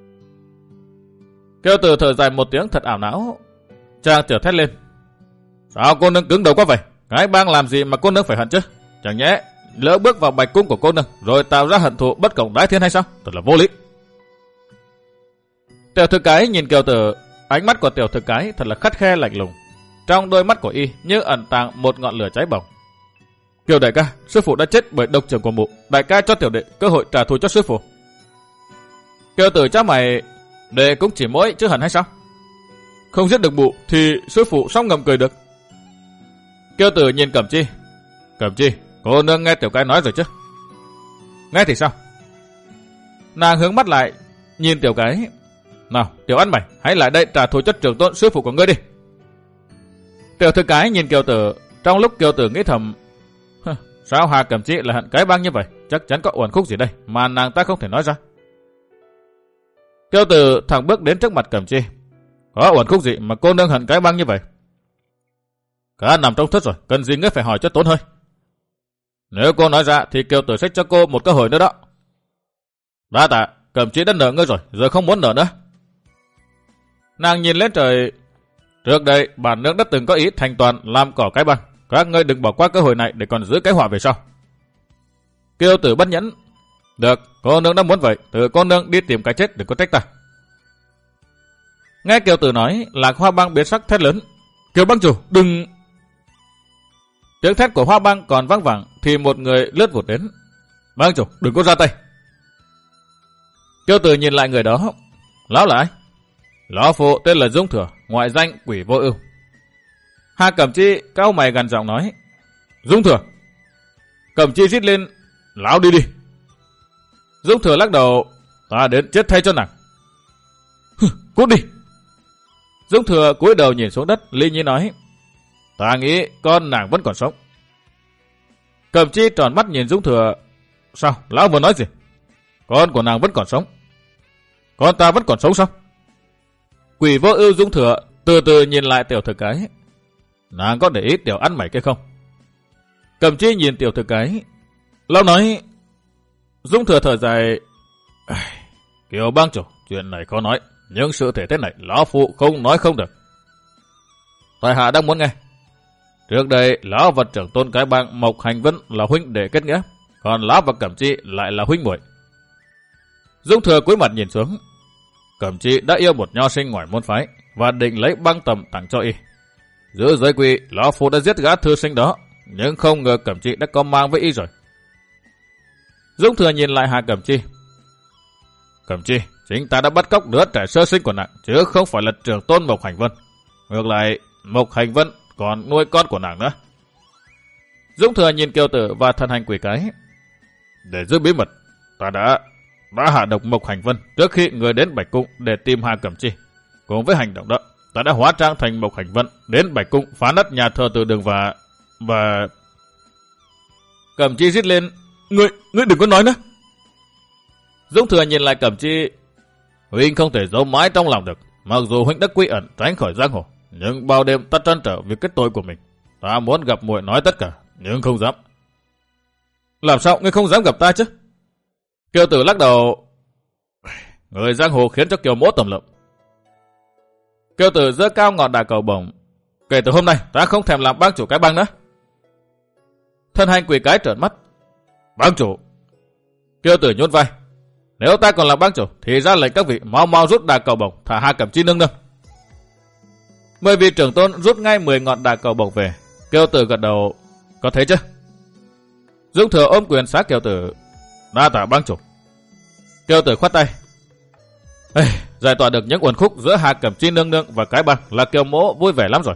Kiều Tử thở dài một tiếng thật ảo não, chàng tiểu thét lên, sao cô nương cứng đầu quá vậy? Cái bang làm gì mà cô nương phải hận chứ? Chẳng nhẽ lỡ bước vào bạch cung của cô nương rồi tạo ra hận thù bất cộng đái thiên hay sao? Thật là vô lý. Tiểu thư cái nhìn Kiều Tử, ánh mắt của tiểu thư cái thật là khắt khe lạnh lùng. Trong đôi mắt của y như ẩn tàng một ngọn lửa cháy bỏng. Kiều đại ca, sư phụ đã chết bởi độc trưởng của mụ, đại ca cho tiểu đệ cơ hội trả thù cho sư phụ. Kiều Tử chắc mày, đệ cũng chỉ mỗi chứ hận hay sao? Không giết được mụ thì sư phụ xong ngầm cười được. Kiều Tử nhìn Cẩm Chi, Cẩm Chi, cô nương nghe tiểu cái nói rồi chứ? Nghe thì sao? Nàng hướng mắt lại, nhìn tiểu cái, nào tiểu ăn mày, hãy lại đây trả thù cho trưởng tôn sư phụ của ngươi đi. Tiểu thư cái nhìn Kiều Tử, trong lúc Kiều Tử nghĩ thầm, sao Hà Cẩm Chi lại hận cái bang như vậy? Chắc chắn có uẩn khúc gì đây mà nàng ta không thể nói ra. Kiều Tử thẳng bước đến trước mặt Cẩm Chi, có uẩn khúc gì mà cô nương hận cái bang như vậy? Cả nằm trong thất rồi, cần gì ngươi phải hỏi cho tốn hơi. Nếu cô nói ra thì Kiều Tử sẽ cho cô một cơ hội nữa đó. Đa tạ, Cẩm Chi đã nợ ngươi rồi, giờ không muốn nợ nữa. Nàng nhìn lên trời, trước đây bản nương đã từng có ý thành toàn làm cỏ cái bang, các ngươi đừng bỏ qua cơ hội này để còn giữ cái họa về sau. Kiều Tử bất nhẫn, được, cô nương đã muốn vậy, tự cô nương đi tìm cái chết đừng có trách ta. Nghe Kiều Tử nói, Lạc Hoa Bang biến sắc thét lớn, Kiều bang chủ đừng. Tiếng thét của Hoa Bang còn vang vẳng thì một người lướt vụt đến, bang chủ đừng có ra tay. Kiều Tử nhìn lại người đó, lão là ai? Lão phụ tên là Dung Thừa, ngoại danh Quỷ Vô Ưu. Hà Cẩm Chi cau mày gằn giọng nói, Dung Thừa. Cẩm Chi rít lên, lão đi đi. Dung Thừa lắc đầu, ta đến chết thay cho nàng. Cút đi. Dung Thừa cúi đầu nhìn xuống đất, Ly Nhi nói, ta nghĩ con nàng vẫn còn sống. Cẩm Chi tròn mắt nhìn Dung Thừa, sao lão vừa nói gì? con của nàng vẫn còn sống. Con ta vẫn còn sống sao? Quỷ Vô Ưu Dung Thừa từ từ nhìn lại Tiểu Thực Cái. Nàng có để ý tiểu ăn mày kia không? Cẩm Chi nhìn Tiểu Thực Cái. Lão nói. Dung Thừa thở dài. Kiều bang chủ, chuyện này khó nói. Nhưng sự thể thế này, lão phụ không nói không được. Tại hạ đang muốn nghe. Trước đây, lão và trưởng tôn cái bang Mộc Hành Vân là huynh đệ kết nghĩa, còn lão và Cẩm Chi lại là huynh muội. Dung Thừa cúi mặt nhìn xuống. Cẩm Chi đã yêu một nho sinh ngoài môn phái và định lấy băng tầm tặng cho y. Giữa giới quy, lão phụ đã giết gã thư sinh đó, nhưng không ngờ Cẩm Chi đã có mang với y rồi. Dung Thừa nhìn lại Hà Cẩm Chi. Cẩm Chi, chính ta đã bắt cóc đứa trẻ sơ sinh của nàng, chứ không phải là trưởng tôn Mộc Hành Vân. Ngược lại, Mộc Hành Vân còn nuôi con của nàng nữa. Dung Thừa nhìn Kiều Tử và Thần Hành Quỷ Cái. Để giữ bí mật, ta đã hạ độc Mộc Hành Vân trước khi người đến Bạch Cung để tìm Hà Cẩm Chi. Cùng với hành động đó, ta đã hóa trang thành Mộc Hành Vân đến Bạch Cung phá nát nhà thờ Từ Đường và... Cẩm Chi rít lên. Ngươi đừng có nói nữa. Dung Thừa nhìn lại Cẩm Chi. Huynh không thể giấu mãi trong lòng được. Mặc dù huynh đã quy ẩn tránh khỏi giang hồ, nhưng bao đêm ta trăn trở vì cái tội của mình. Ta muốn gặp muội nói tất cả, nhưng không dám. Làm sao ngươi không dám gặp ta chứ? Kiều Tử lắc đầu. Người giang hồ khiến cho Kiều mỗ tầm lợm. Kiều Tử giơ cao ngọn đà cầu bổng. Kể từ hôm nay ta không thèm làm bang chủ cái bang nữa. Thân Hành Quỷ Cái trợn mắt. Bang chủ. Kiều Tử nhún vai. Nếu ta còn là bang chủ thì ra lệnh các vị mau rút đà cầu bổng thả Hà Cẩm Chi nương nương. 10 vị trưởng tôn rút ngay 10 ngọn đà cầu bổng về. Kiều Tử gật đầu. Có thế chứ? Dung Thừa ôm quyền xá Kiều Tử. Đa tạ bang chủ. Kiều Tử khoát tay. Giải tỏa được những uẩn khúc giữa Hà Cẩm Chi nương nương và cái bang là Kiều mỗ vui vẻ lắm rồi.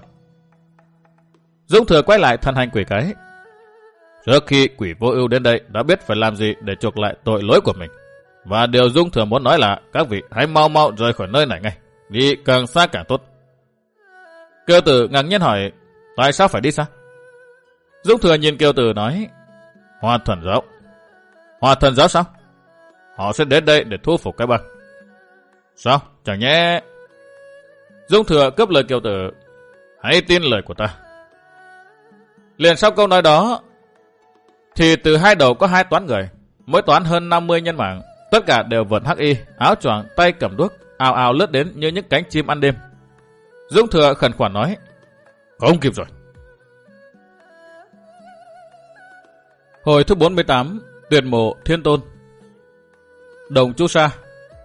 Dung Thừa quay lại Thần Hành Quỷ Cái. Trước khi Quỷ Vô Ưu đến đây đã biết phải làm gì để chuộc lại tội lỗi của mình. Và điều Dung Thừa muốn nói là các vị hãy mau rời khỏi nơi này ngay. Đi càng xa càng tốt. Kiều Tử ngạc nhiên hỏi. Tại sao phải đi xa? Dung Thừa nhìn Kiều Tử nói. Hoa Thần Giáo. Hoa Thần Giáo sao? Họ sẽ đến đây để thu phục cái bang. Sao? Chẳng nhẽ... Dung Thừa cướp lời Kiều Tử. Hãy tin lời của ta. Liền sau câu nói đó thì từ hai đầu có 2 toán người, mỗi toán hơn 50 nhân mã, tất cả đều vận hắc y, áo choàng, tay cầm đuốc, ào ào lướt đến như những cánh chim ăn đêm. Dung Thừa khẩn khoản nói. Không kịp rồi. Hồi thứ 48, tuyệt mộ Thiên Tôn. Đồng Chu Sa.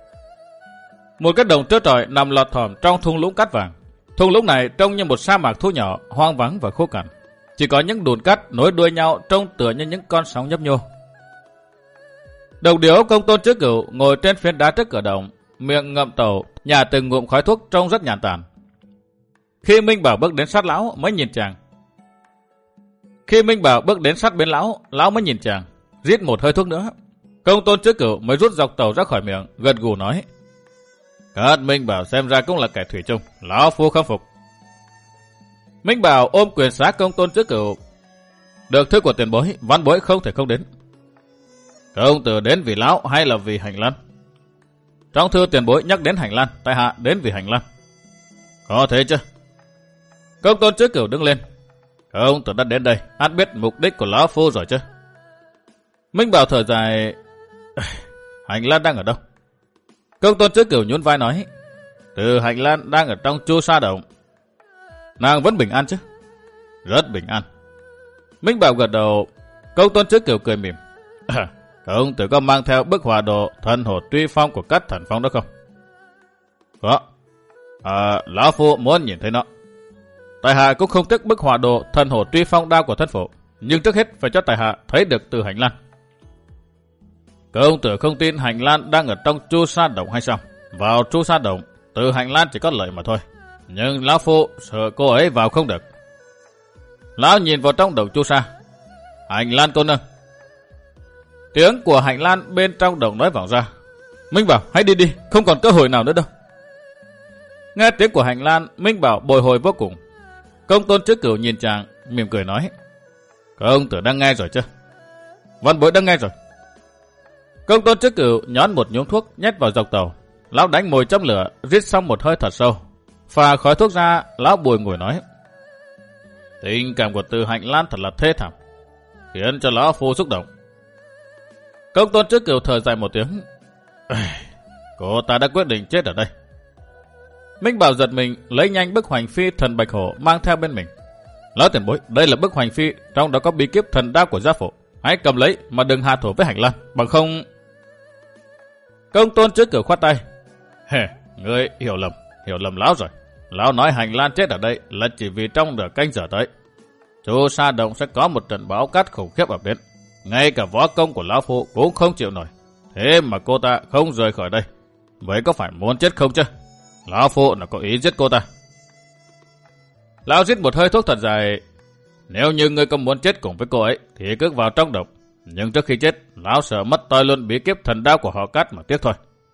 Một cái đồng trơ trọi nằm lọt thỏm trong thung lũng cát vàng. Thung lũng này trông như một sa mạc thu nhỏ, hoang vắng và khô cằn. Chỉ có những đùn cát nối đuôi nhau trông tựa như những con sóng nhấp nhô. Đồng điếu Công Tôn Trước Cửu ngồi trên phiến đá trước cửa đồng, miệng ngậm tàu, nhả từng ngụm khói thuốc trông rất nhàn tản. Khi Minh Bảo bước đến sát lão mới nhìn chàng. Khi Minh Bảo bước đến sát bên lão, lão mới nhìn chàng, rít một hơi thuốc nữa. Công Tôn Trước Cửu mới rút dọc tàu ra khỏi miệng, gật gù nói. Các Minh Bảo xem ra cũng là kẻ thủy chung, lão phu khâm phục. Minh Bảo ôm quyền xá Công Tôn Trước Cửu. Được thư của tiền bối, văn bối không thể không đến. Công tử đến vì lão hay là vì Hành Lan? Trong thư tiền bối nhắc đến Hành Lan, tại hạ đến vì Hành Lan. Có thế chứ? Công Tôn Trước Cửu đứng lên. Công tử đã đến đây, ắt biết mục đích của lão phu rồi chứ? Minh Bảo thở dài. Hành Lan đang ở đâu? Công Tôn Trước Cửu nhún vai nói. Từ Hành Lan đang ở trong Chu Sa Động. Nàng vẫn bình an chứ? Rất bình an. Minh Bảo gật đầu. Công Tôn Trước Cửu cười mỉm. Công tử có mang theo bức họa đồ Thần Hồ Truy Phong của các thần phong đó không? Có. Lão phu muốn nhìn thấy nó. Tại hạ cũng không thích bức họa đồ Thần Hồ Truy Phong đao của thân phụ, nhưng trước hết phải cho tại hạ thấy được từ Hành Lan. Công tử không tin Hành Lan đang ở trong Chu Sa Động hay sao? Vào Chu Sa Động, từ Hành Lan chỉ có lợi mà thôi. Nhưng lão phu sợ cô ấy vào không được. Lão nhìn vào trong động Chu Sa. Hành Lan cô nương. Tiếng của Hành Lan bên trong động nói vọng ra. Minh Bảo hãy đi đi, không còn cơ hội nào nữa đâu. Nghe tiếng của Hành Lan, Minh Bảo bồi hồi vô cùng. Công Tôn Trước Cửu nhìn chàng, mỉm cười nói. Công tử đang nghe rồi chứ? Văn bối đang nghe rồi. Công tôn trước cửu nhón một nhúm thuốc nhét vào dọc tàu. Lão đánh mồi trong lửa, rít xong một hơi thật sâu. Phà khói thuốc ra, lão bùi ngùi nói. Tình cảm của Từ Hạnh Lan thật là thê thảm, khiến cho lão phu xúc động. Công tôn trước cửu thở dài một tiếng. Cô ta đã quyết định chết ở đây. Minh Bảo giật mình, lấy nhanh bức hoành phi thần bạch hổ mang theo bên mình. Lão tiền bối, đây là bức hoành phi, trong đó có bí kíp thần đao của gia phụ. Hãy cầm lấy mà đừng hạ thủ với Hạnh Lan, bằng không... Công tôn trước cửu khoát tay. Ngươi hiểu lầm lão rồi. Lão nói Hạnh Lan chết ở đây là chỉ vì trong nửa canh giờ tới, Chu Sa Động sẽ có một trận bão cát khủng khiếp ập đến. Ngay cả võ công của lão phu cũng không chịu nổi. Thế mà cô ta không rời khỏi đây. Vậy có phải muốn chết không chứ? Lão phu là có ý giết cô ta. Lão rít một hơi thuốc thật dài. Nếu như ngươi không muốn chết cùng với cô ấy thì cứ vào trong động. Nhưng trước khi chết, lão sợ mất toi luôn bí kíp thần đao của họ Cát mà tiếc thôi.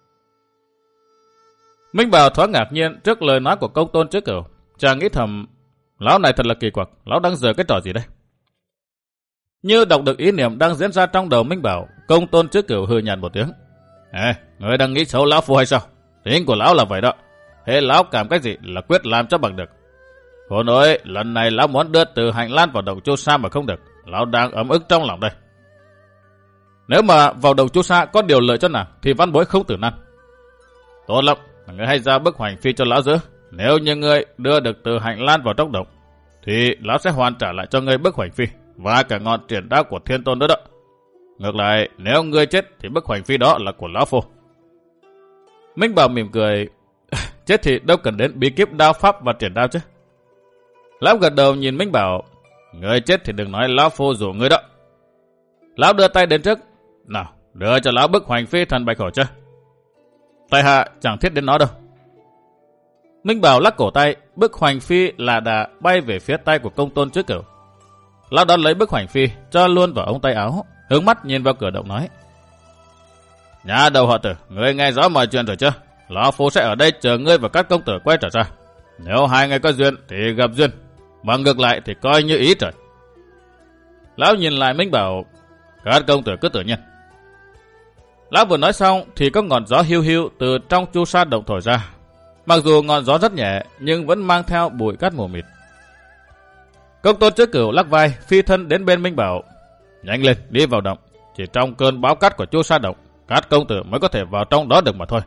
Minh Bảo thoáng ngạc nhiên trước lời nói của công tôn trước cửu. Chàng nghĩ thầm, lão này thật là kỳ quặc, lão đang giở cái trò gì đây? Như đọc được ý niệm đang diễn ra trong đầu Minh Bảo, công tôn trước cửu hừ nhạt một tiếng. Ngươi đang nghĩ xấu lão phu hay sao? Tính của lão là vậy đó. Thế lão cảm cái gì là quyết làm cho bằng được. Cô nói lần này lão muốn đưa Từ Hạnh Lan vào động Chu Sa mà không được. Lão đang ấm ức trong lòng đây. Nếu mà vào động Chu Sa có điều lợi cho nàng thì văn bối không tử nan. Tốt lắm, ngươi hãy ra bức hoành phi cho lão giữ. Nếu như ngươi đưa được Từ Hạnh Lan vào trong động thì lão sẽ hoàn trả lại cho ngươi bức hoành phi và cả ngọn triển đao của Thiên Tôn nữa đó. Ngược lại, nếu ngươi chết thì bức hoành phi đó là của lão phu. Minh Bảo mỉm cười. Chết thì đâu cần đến bí kíp đao pháp và triển đao chứ. Lão gật đầu nhìn Minh Bảo. Ngươi chết thì đừng nói lão phu rủ ngươi đó. Lão đưa tay đến trước. Nào, đưa cho lão bức hoành phi thần bạch hổ chứ. Tại hạ chẳng thiết đến nó đâu. Minh Bảo lắc cổ tay, bức hoành phi là đà bay về phía tay của công tôn trước cửu. Lão đón lấy bức hoành phi, cho luôn vào ống tay áo, hướng mắt nhìn vào cửa động nói. Nhà đầu họ Tử, ngươi nghe rõ mọi chuyện rồi chưa? Lão phu sẽ ở đây chờ ngươi và các công tử quay trở ra. Nếu hai người có duyên thì gặp duyên, mà ngược lại thì coi như ý trời. Lão nhìn lại Minh Bảo, các công tử cứ tự nhiên. Lão vừa nói xong thì có ngọn gió hiu hiu từ trong Chu Sa Động thổi ra. Mặc dù ngọn gió rất nhẹ nhưng vẫn mang theo bụi cát mù mịt. Công tôn trước cửu lắc vai phi thân đến bên Minh Bảo. Nhanh lên, đi vào động. Chỉ trong cơn bão cát của Chu Sa Động, các công tử mới có thể vào trong đó được mà thôi.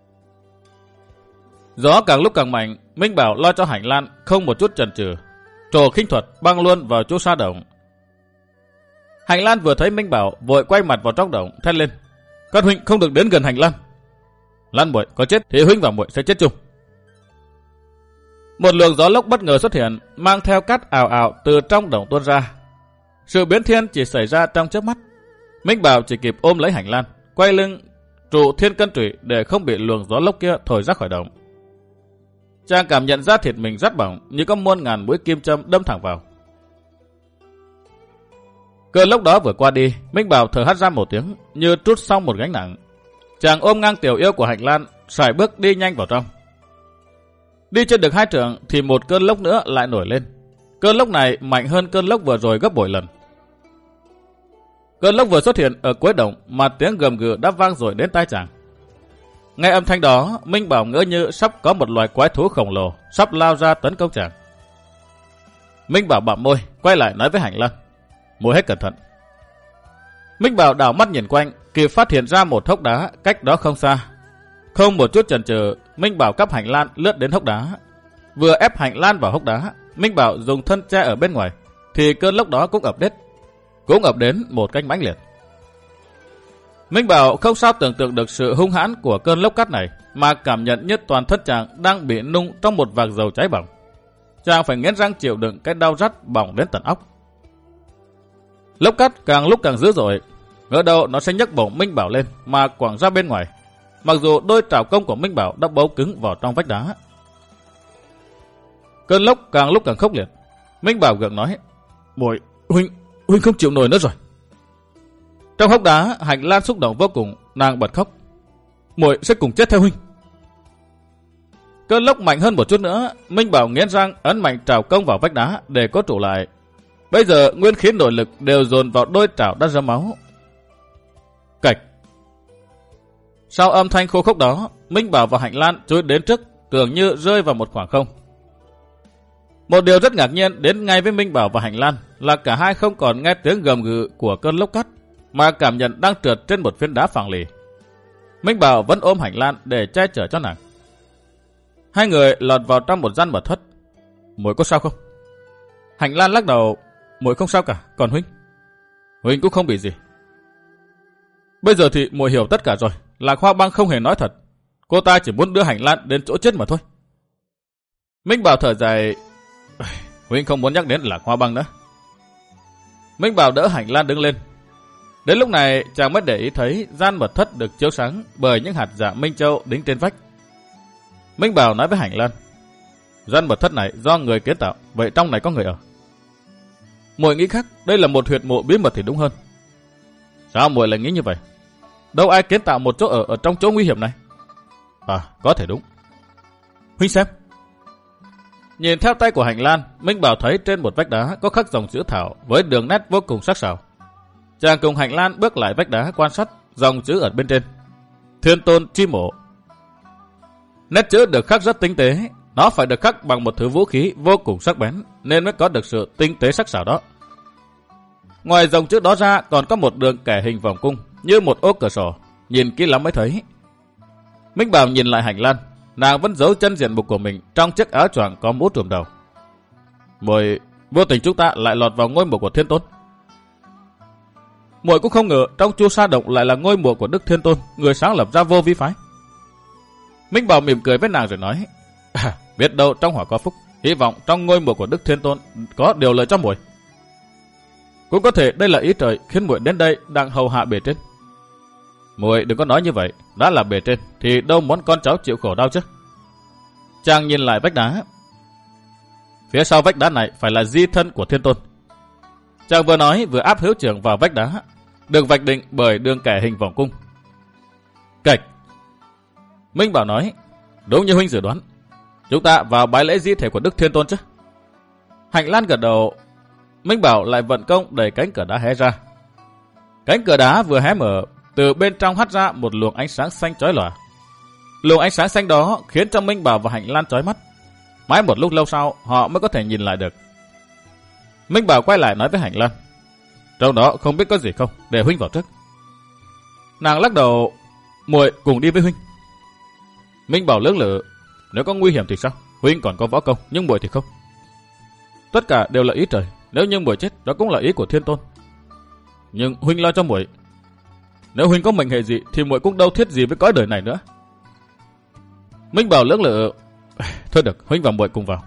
Gió càng lúc càng mạnh, Minh Bảo lo cho Hạnh Lan không một chút chần chừ, trổ khinh thuật băng luôn vào Chu Sa Động. Hạnh Lan vừa thấy Minh Bảo vội quay mặt vào trong động, thét lên. Các huynh không được đến gần Hạnh Lan. Lan muội có chết thì huynh và muội sẽ chết chung. Một luồng gió lốc bất ngờ xuất hiện, mang theo cát ào ào từ trong động tuôn ra. Sự biến thiên chỉ xảy ra trong chớp mắt. Minh Bảo chỉ kịp ôm lấy Hạnh Lan, quay lưng trụ thiên cân trụy để không bị luồng gió lốc kia thổi ra khỏi động. Chàng cảm nhận da thịt mình rất bỏng, như có muôn ngàn mũi kim châm đâm thẳng vào. Cơn lốc đó vừa qua đi, Minh Bảo thở hắt ra một tiếng, như trút xong một gánh nặng. Chàng ôm ngang tiểu yêu của Hạnh Lan, sải bước đi nhanh vào trong. Đi chưa được 2 trượng thì một cơn lốc nữa lại nổi lên. Cơn lốc này mạnh hơn cơn lốc vừa rồi gấp bội lần. Cơn lốc vừa xuất hiện ở cuối động mà tiếng gầm gừ đã vang rồi đến tai chàng. Nghe âm thanh đó, Minh Bảo ngỡ như sắp có một loài quái thú khổng lồ sắp lao ra tấn công chàng. Minh Bảo bặm môi, quay lại nói với Hạnh Lan. Muội hết cẩn thận. Minh Bảo đảo mắt nhìn quanh, kịp phát hiện ra một hốc đá cách đó không xa. Không một chút chần chừ, Minh Bảo cắp Hạnh Lan lướt đến hốc đá. Vừa ép Hạnh Lan vào hốc đá, Minh Bảo dùng thân che ở bên ngoài, thì cơn lốc đó cũng ập đến một cách mãnh liệt. Minh Bảo không sao tưởng tượng được sự hung hãn của cơn lốc cát này, mà cảm nhận như toàn thân chàng đang bị nung trong một vạc dầu cháy bỏng. Chàng phải nghiến răng chịu đựng cái đau rát bỏng đến tận óc. Lốc cát càng lúc càng dữ dội, ngỡ đâu nó sẽ nhấc bổng Minh Bảo lên mà quẳng ra bên ngoài. Mặc dù đôi trảo công của Minh Bảo đã bấu cứng vào trong vách đá. Cơn lốc càng lúc càng khốc liệt. Minh Bảo gượng nói: "Muội, huynh không chịu nổi nữa rồi." Trong hốc đá, Hạnh Lan xúc động vô cùng, nàng bật khóc: "Muội sẽ cùng chết theo huynh." Cơn lốc mạnh hơn một chút nữa, Minh Bảo nghiến răng ấn mạnh trảo công vào vách đá để cố trụ lại. Bây giờ nguyên khí nội lực đều dồn vào đôi trảo đã ra máu. Cạch, Sau âm thanh khô khốc đó, Minh Bảo và Hạnh Lan trôi đến trước, tưởng như rơi vào một khoảng không. Một điều rất ngạc nhiên đến ngay với Minh Bảo và Hạnh Lan là cả hai không còn nghe tiếng gầm gừ của cơn lốc cát, mà cảm nhận đang trượt trên một phiến đá phẳng lì. Minh Bảo vẫn ôm Hạnh Lan để che chở cho nàng. Hai người lọt vào trong một gian mật thất. Muội có sao không? Hạnh Lan lắc đầu. Muội không sao cả, còn huynh? Huynh cũng không bị gì. Bây giờ thì muội hiểu tất cả rồi. Lạc Hoa Băng không hề nói thật. Cô ta chỉ muốn đưa Hạnh Lan đến chỗ chết mà thôi. Minh Bảo thở dài. Huynh không muốn nhắc đến Lạc Hoa Băng nữa. Minh Bảo đỡ Hạnh Lan đứng lên. Đến lúc này chàng mới để ý thấy gian mật thất được chiếu sáng bởi những hạt dạ Minh Châu đính trên vách. Minh Bảo nói với Hạnh Lan. Gian mật thất này do người kiến tạo, vậy trong này có người ở? Muội nghĩ khác, đây là một huyệt mộ bí mật thì đúng hơn. Sao muội lại nghĩ như vậy? Đâu ai kiến tạo một chỗ ở trong chỗ nguy hiểm này? À, có thể đúng. Huynh xem. Nhìn theo tay của Hạnh Lan, Minh Bảo thấy trên một vách đá có khắc dòng chữ thảo với đường nét vô cùng sắc sảo. Chàng cùng Hạnh Lan bước lại vách đá quan sát dòng chữ ở bên trên. Thiên Tôn Chi Mộ. Nét chữ được khắc rất tinh tế, nó phải được khắc bằng một thứ vũ khí vô cùng sắc bén nên mới có được sự tinh tế sắc sảo đó. Ngoài dòng chữ đó ra còn có một đường kẻ hình vòng cung như một ô cửa sổ, nhìn kỹ lắm mới thấy. Minh Bảo nhìn lại Hạnh Lan, nàng vẫn giấu chân diện mục của mình trong chiếc áo choàng có mũ trùm đầu. Muội, vô tình chúng ta lại lọt vào ngôi mộ của Thiên Tôn. Muội cũng không ngờ trong Chu Sa Động lại là ngôi mộ của Đức Thiên Tôn, người sáng lập ra Vô Vi phái. Minh Bảo mỉm cười với nàng rồi nói. Biết đâu trong hỏa có phúc, hy vọng trong ngôi mộ của Đức Thiên Tôn có điều lợi cho muội. Cũng có thể đây là ý trời khiến muội đến đây đang hầu hạ bề trên. Muội đừng có nói như vậy, đã là bề trên thì đâu muốn con cháu chịu khổ đau chứ. Chàng nhìn lại vách đá. Phía sau vách đá này phải là di thân của Thiên Tôn. Chàng vừa nói vừa áp hữu trưởng vào vách đá, được vạch định bởi đường kẻ hình vòng cung. Cạch. Minh Bảo nói. Đúng như huynh dự đoán. Chúng ta vào bái lễ di thể của Đức Thiên Tôn chứ? Hạnh Lan gật đầu. Minh Bảo lại vận công đẩy cánh cửa đá hé ra. Cánh cửa đá vừa hé mở, từ bên trong hắt ra một luồng ánh sáng xanh chói lòa. Luồng ánh sáng xanh đó khiến cho Minh Bảo và Hạnh Lan chói mắt. Mãi một lúc lâu sau họ mới có thể nhìn lại được. Minh Bảo quay lại nói với Hạnh Lan. Trong đó không biết có gì không, để huynh vào trước. Nàng lắc đầu. Muội cùng đi với huynh. Minh Bảo lưỡng lự. Nếu có nguy hiểm thì sao? Huynh còn có võ công, nhưng muội thì không. Tất cả đều là ý trời. Nếu như muội chết, đó cũng là ý của Thiên Tôn. Nhưng huynh lo cho muội. Nếu huynh có mệnh hệ gì thì muội cũng đâu thiết gì với cõi đời này nữa. Minh Bảo lưỡng lự. Thôi được, huynh và muội cùng vào.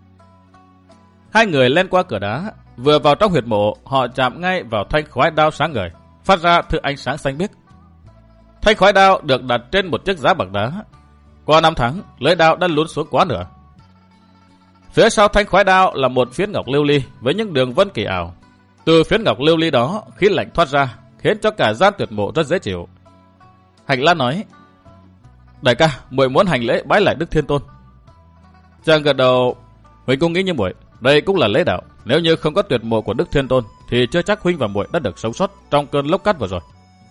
Hai người lên qua cửa đá, vừa vào trong huyệt mộ, họ chạm ngay vào thanh khoái đao sáng ngời, phát ra thứ ánh sáng xanh biếc. Thanh khoái đao được đặt trên một chiếc giá bằng đá. Qua 5 tháng, lưỡi đao đã lún xuống quá nửa. Phía sau thanh khoái đao là một phiến ngọc lưu ly với những đường vân kỳ ảo. Từ phiến ngọc lưu ly đó, khí lạnh thoát ra, khiến cho cả gian tuyệt mộ rất dễ chịu. Hạnh Lan nói. Đại ca, muội muốn hành lễ bái lại Đức Thiên Tôn. Chàng gật đầu. Huynh cũng nghĩ như muội, đây cũng là lễ đạo. Nếu như không có tuyệt mộ của Đức Thiên Tôn thì chưa chắc huynh và muội đã được sống sót trong cơn lốc cát vừa rồi.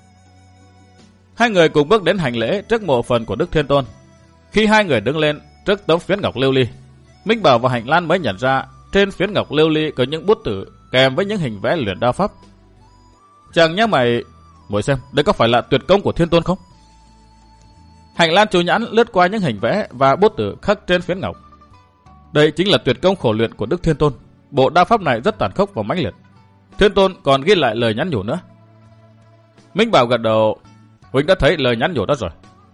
Hai người cùng bước đến hành lễ trước mộ phần của Đức Thiên Tôn. Khi hai người đứng lên trước tấm phiến ngọc lưu ly, Minh Bảo và Hạnh Lan mới nhận ra trên phiến ngọc lưu ly có những bút tử kèm với những hình vẽ luyện đao pháp. Chàng nhớ mày, muội xem, đây có phải là tuyệt công của Thiên Tôn không? Hạnh Lan chú nhãn lướt qua những hình vẽ và bút tử khắc trên phiến ngọc. Đây chính là tuyệt công khổ luyện của Đức Thiên Tôn. Bộ đao pháp này rất tàn khốc và mãnh liệt. Thiên Tôn còn ghi lại lời nhắn nhủ nữa. Minh Bảo gật đầu. Huynh đã thấy lời nhắn nhủ đó rồi.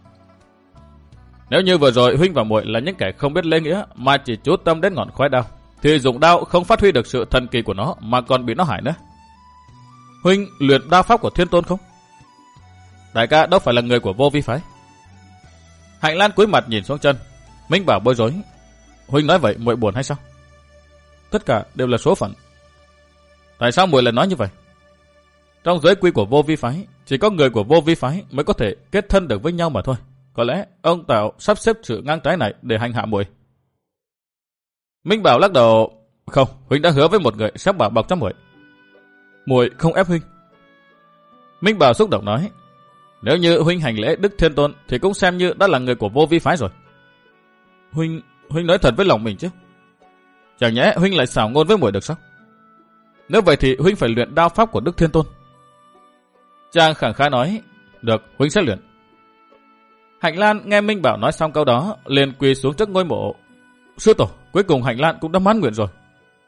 Nếu như vừa rồi huynh và muội là những kẻ không biết lễ nghĩa mà chỉ chú tâm đến ngọn khoái đao, thì dùng đao không phát huy được sự thần kỳ của nó mà còn bị nó hại nữa. Huynh luyện đao pháp của Thiên Tôn không? Đại ca đâu phải là người của Vô Vi phái. Hạnh Lan cúi mặt nhìn xuống chân. Minh Bảo bối rối. Huynh nói vậy muội buồn hay sao? Tất cả đều là số phận. Tại sao muội lại nói như vậy? Trong giới quy của Vô Vi phái, chỉ có người của Vô Vi phái mới có thể kết thân được với nhau mà thôi. Có lẽ ông Tào sắp xếp sự ngang trái này để hành hạ muội. Minh Bảo lắc đầu. Không, huynh đã hứa với một người sẽ bảo bọc cho muội. Muội không ép huynh. Minh Bảo xúc động nói. Nếu như huynh hành lễ Đức Thiên Tôn thì cũng xem như đã là người của Vô Vi phái rồi. Huynh nói thật với lòng mình chứ? Chẳng nhẽ huynh lại xảo ngôn với muội được sao? Nếu vậy thì huynh phải luyện đao pháp của Đức Thiên Tôn. Chàng khẳng khái nói, được, huynh sẽ luyện. Hạnh Lan nghe Minh Bảo nói xong câu đó, liền quỳ xuống trước ngôi mộ. Sư tổ, cuối cùng Hạnh Lan cũng đã mãn nguyện rồi.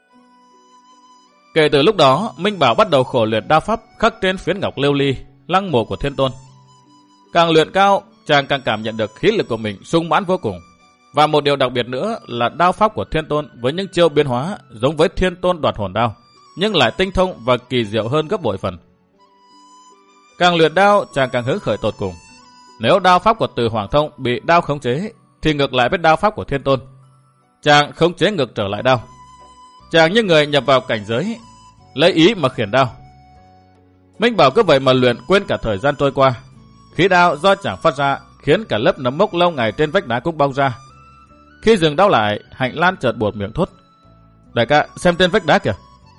Kể từ lúc đó, Minh Bảo bắt đầu khổ luyện đao pháp khắc trên phiến ngọc lưu ly, lăng mộ của Thiên Tôn. Càng luyện cao, chàng càng cảm nhận được khí lực của mình sung mãn vô cùng. Và một điều đặc biệt nữa là đao pháp của Thiên Tôn với những chiêu biến hóa giống với Thiên Tôn đoạt hồn đao, nhưng lại tinh thông và kỳ diệu hơn gấp bội phần. Càng luyện đao, chàng càng hứng khởi tột cùng. Nếu đao pháp của Từ Hoàng Thông bị đao khống chế, thì ngược lại với đao pháp của Thiên Tôn, chàng khống chế ngược trở lại đao. Chàng như người nhập vào cảnh giới, lấy ý mà khiển đao. Minh Bảo cứ vậy mà luyện quên cả thời gian trôi qua. Khí đao do chàng phát ra khiến cả lớp nấm mốc lâu ngày trên vách đá cũng bong ra. Khi dừng đao lại, Hạnh Lan chợt buột miệng thốt, đại ca, xem trên vách đá kìa.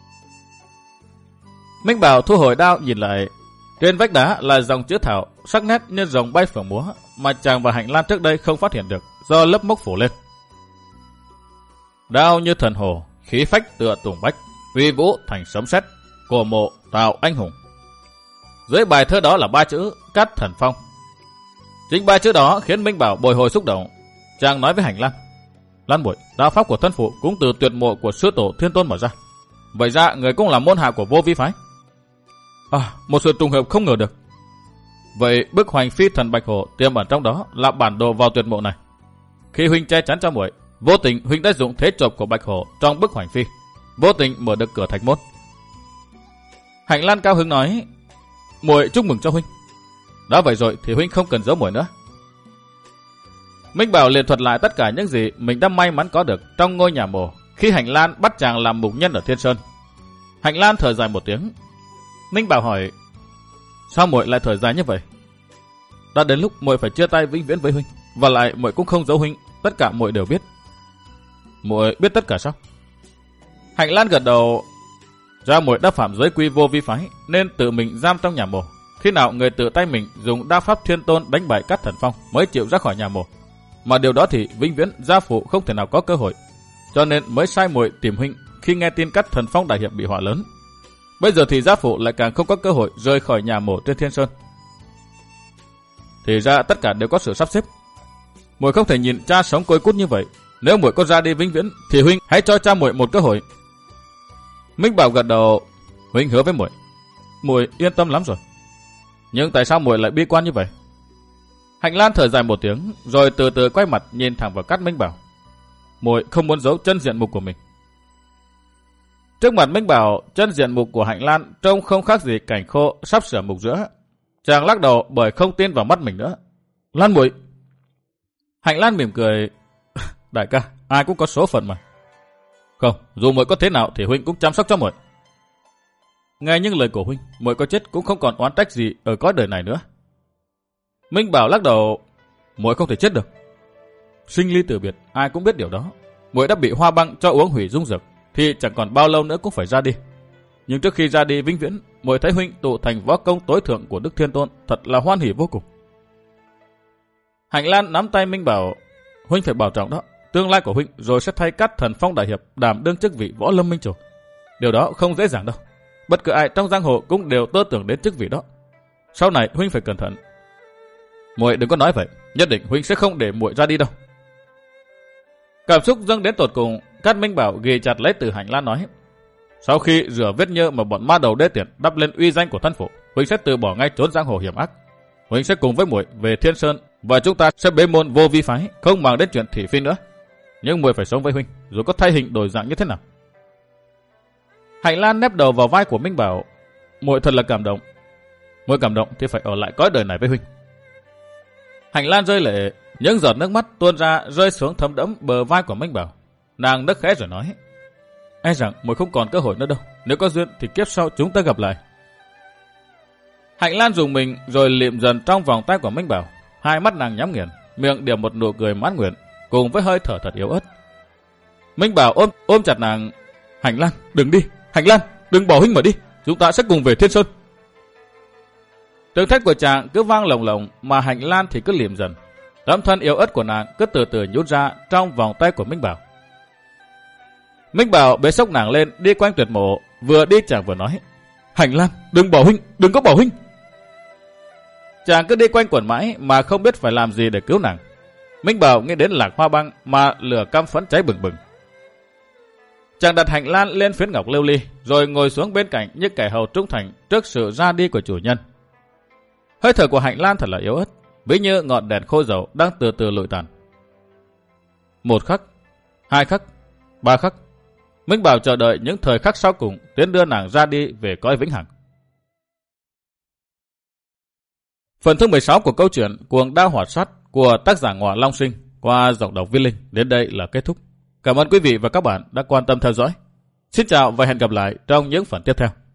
Minh Bảo thu hồi đao nhìn lại. Trên vách đá là dòng chữ thảo sắc nét như rồng bay phượng múa mà chàng và Hạnh Lan trước đây không phát hiện được do lớp mốc phủ lên. Đao như thần hồ, khí phách tựa tùng bách, uy vũ thành sấm sét, cổ mộ tạo anh hùng. Dưới bài thơ đó là 3 chữ Cát Thần Phong. Chính 3 chữ đó khiến Minh Bảo bồi hồi xúc động. Chàng nói với Hạnh Lan, Lan muội, đao pháp của thân phụ cũng từ tuyệt mộ của sư tổ Thiên Tôn mở ra. Vậy ra người cũng là môn hạ của Vô Vi phái. Một sự trùng hợp không ngờ được. Vậy bức hoành phi thần Bạch Hổ tiềm ẩn trong đó là bản đồ vào tuyệt mộ này. Khi huynh che chắn cho muội, vô tình huynh đã dùng thế chộp của Bạch Hổ trong bức hoành phi, vô tình mở được cửa thạch môn. Hạnh Lan cao hứng nói, muội chúc mừng cho huynh. Đã vậy rồi thì huynh không cần giấu muội nữa. Minh Bảo liền thuật lại tất cả những gì mình đã may mắn có được trong ngôi nhà mồ khi Hạnh Lan bắt chàng làm mục nhân ở Thiên Sơn. Hạnh Lan thở dài một tiếng. Minh Bảo hỏi, sao muội lại thở dài như vậy? Đã đến lúc muội phải chia tay vĩnh viễn với huynh, và lại muội cũng không giấu huynh, tất cả muội đều biết. Muội biết tất cả sao? Hạnh Lan gật đầu. Ra muội đã phạm giới quy Vô Vi phái nên tự mình giam trong nhà mồ. Khi nào người tự tay mình dùng đao pháp Thiên Tôn đánh bại Cát Thần Phong mới chịu ra khỏi nhà mồ. Mà điều đó thì vĩnh viễn gia phụ không thể nào có cơ hội, cho nên mới sai muội tìm huynh khi nghe tin Cát Thần Phong đại hiệp bị họa lớn. Bây giờ thì gia phụ lại càng không có cơ hội rời khỏi nhà mồ trên Thiên Sơn. Thì ra tất cả đều có sự sắp xếp. Muội không thể nhìn cha sống côi cút như vậy. Nếu muội có ra đi vĩnh viễn thì huynh hãy cho cha muội một cơ hội. Minh Bảo gật đầu. Huynh hứa với muội, muội yên tâm lắm rồi. Nhưng tại sao muội lại bi quan như vậy? Hạnh Lan thở dài một tiếng, rồi từ từ quay mặt nhìn thẳng vào Cát Minh Bảo. Muội không muốn giấu chân diện mục của mình. Trước mặt Minh Bảo, chân diện mục của Hạnh Lan trông không khác gì cảnh khô sắp sửa mục rữa. Chàng lắc đầu bởi không tin vào mắt mình nữa. Lan muội. Hạnh Lan mỉm cười. Đại ca, ai cũng có số phận mà. Không, dù muội có thế nào thì huynh cũng chăm sóc cho muội. Nghe những lời của huynh, muội có chết cũng không còn oán trách gì ở cõi đời này nữa. Minh Bảo lắc đầu. Muội không thể chết được. Sinh ly tử biệt, ai cũng biết điều đó. Muội đã bị Hoa Băng cho uống hủy dung dược, thì chẳng còn bao lâu nữa cũng phải ra đi. Nhưng trước khi ra đi vĩnh viễn, muội thấy huynh tụ thành võ công tối thượng của Đức Thiên Tôn, thật là hoan hỉ vô cùng. Hạnh Lan nắm tay Minh Bảo. Huynh phải bảo trọng đó. Tương lai của huynh rồi sẽ thay Cát Thần Phong đại hiệp đảm đương chức vị võ lâm minh chủ. Điều đó không dễ dàng đâu. Bất cứ ai trong giang hồ cũng đều tơ tưởng đến chức vị đó. Sau này huynh phải cẩn thận. Muội đừng có nói vậy, nhất định huynh sẽ không để muội ra đi đâu. Cảm xúc dâng đến tột cùng, Cát Minh Bảo ghì chặt lấy Từ Hạnh Lan nói: Sau khi rửa vết nhơ mà bọn ma đầu đê tiện đắp lên uy danh của thân phụ, huynh sẽ từ bỏ ngay trốn giang hồ hiểm ác. Huynh sẽ cùng với muội về Thiên Sơn và chúng ta sẽ bế môn Vô Vi phái, không màng đến chuyện thị phi nữa. Nhưng muội phải sống với huynh, dù có thay hình đổi dạng như thế nào. Hạnh Lan nép đầu vào vai của Minh Bảo. Muội thật là cảm động. Muội cảm động thì phải ở lại cõi đời này với huynh. Hạnh Lan rơi lệ, những giọt nước mắt tuôn ra rơi xuống thấm đẫm bờ vai của Minh Bảo. Nàng nức khẽ rồi nói: E rằng muội không còn cơ hội nữa đâu. Nếu có duyên thì kiếp sau chúng ta gặp lại. Hạnh Lan dùng mình rồi liệm dần trong vòng tay của Minh Bảo. Hai mắt nàng nhắm nghiền, miệng điểm một nụ cười mãn nguyện, cùng với hơi thở thật yếu ớt. Minh Bảo ôm chặt nàng. Hạnh Lan, đừng đi. Hạnh Lan, đừng bỏ huynh mà đi. Chúng ta sẽ cùng về Thiên Sơn. Tiếng thét của chàng cứ vang lồng lộng mà Hạnh Lan thì cứ liệm dần. Tấm thân yếu ớt của nàng cứ từ từ nhút ra trong vòng tay của Minh Bảo. Minh Bảo bế xốc nàng lên đi quanh Tuyệt Mộ, vừa đi chàng vừa nói: Hạnh Lan, đừng bỏ huynh, đừng có bỏ huynh. Chàng cứ đi quanh quẩn mãi mà không biết phải làm gì để cứu nàng. Minh Bảo nghĩ đến Lạc Hoa Băng mà lửa căm phẫn cháy bừng bừng. Chàng đặt Hạnh Lan lên phiến ngọc lưu ly, rồi ngồi xuống bên cạnh như kẻ hầu trung thành trước sự ra đi của chủ nhân. Hơi thở của Hạnh Lan thật là yếu ớt, ví như ngọn đèn khô dầu đang từ từ lụi tàn. 1 khắc, 2 khắc, 3 khắc, Minh Bảo chờ đợi những thời khắc sau cùng tiến đưa nàng ra đi về cõi vĩnh hằng. Phần thứ 16 của câu chuyện Cuồng Đao Hỏa Sát của tác giả Ngọa Long Sinh qua giọng đọc Viết Linh đến đây là kết thúc. Cảm ơn quý vị và các bạn đã quan tâm theo dõi. Xin chào và hẹn gặp lại trong những phần tiếp theo.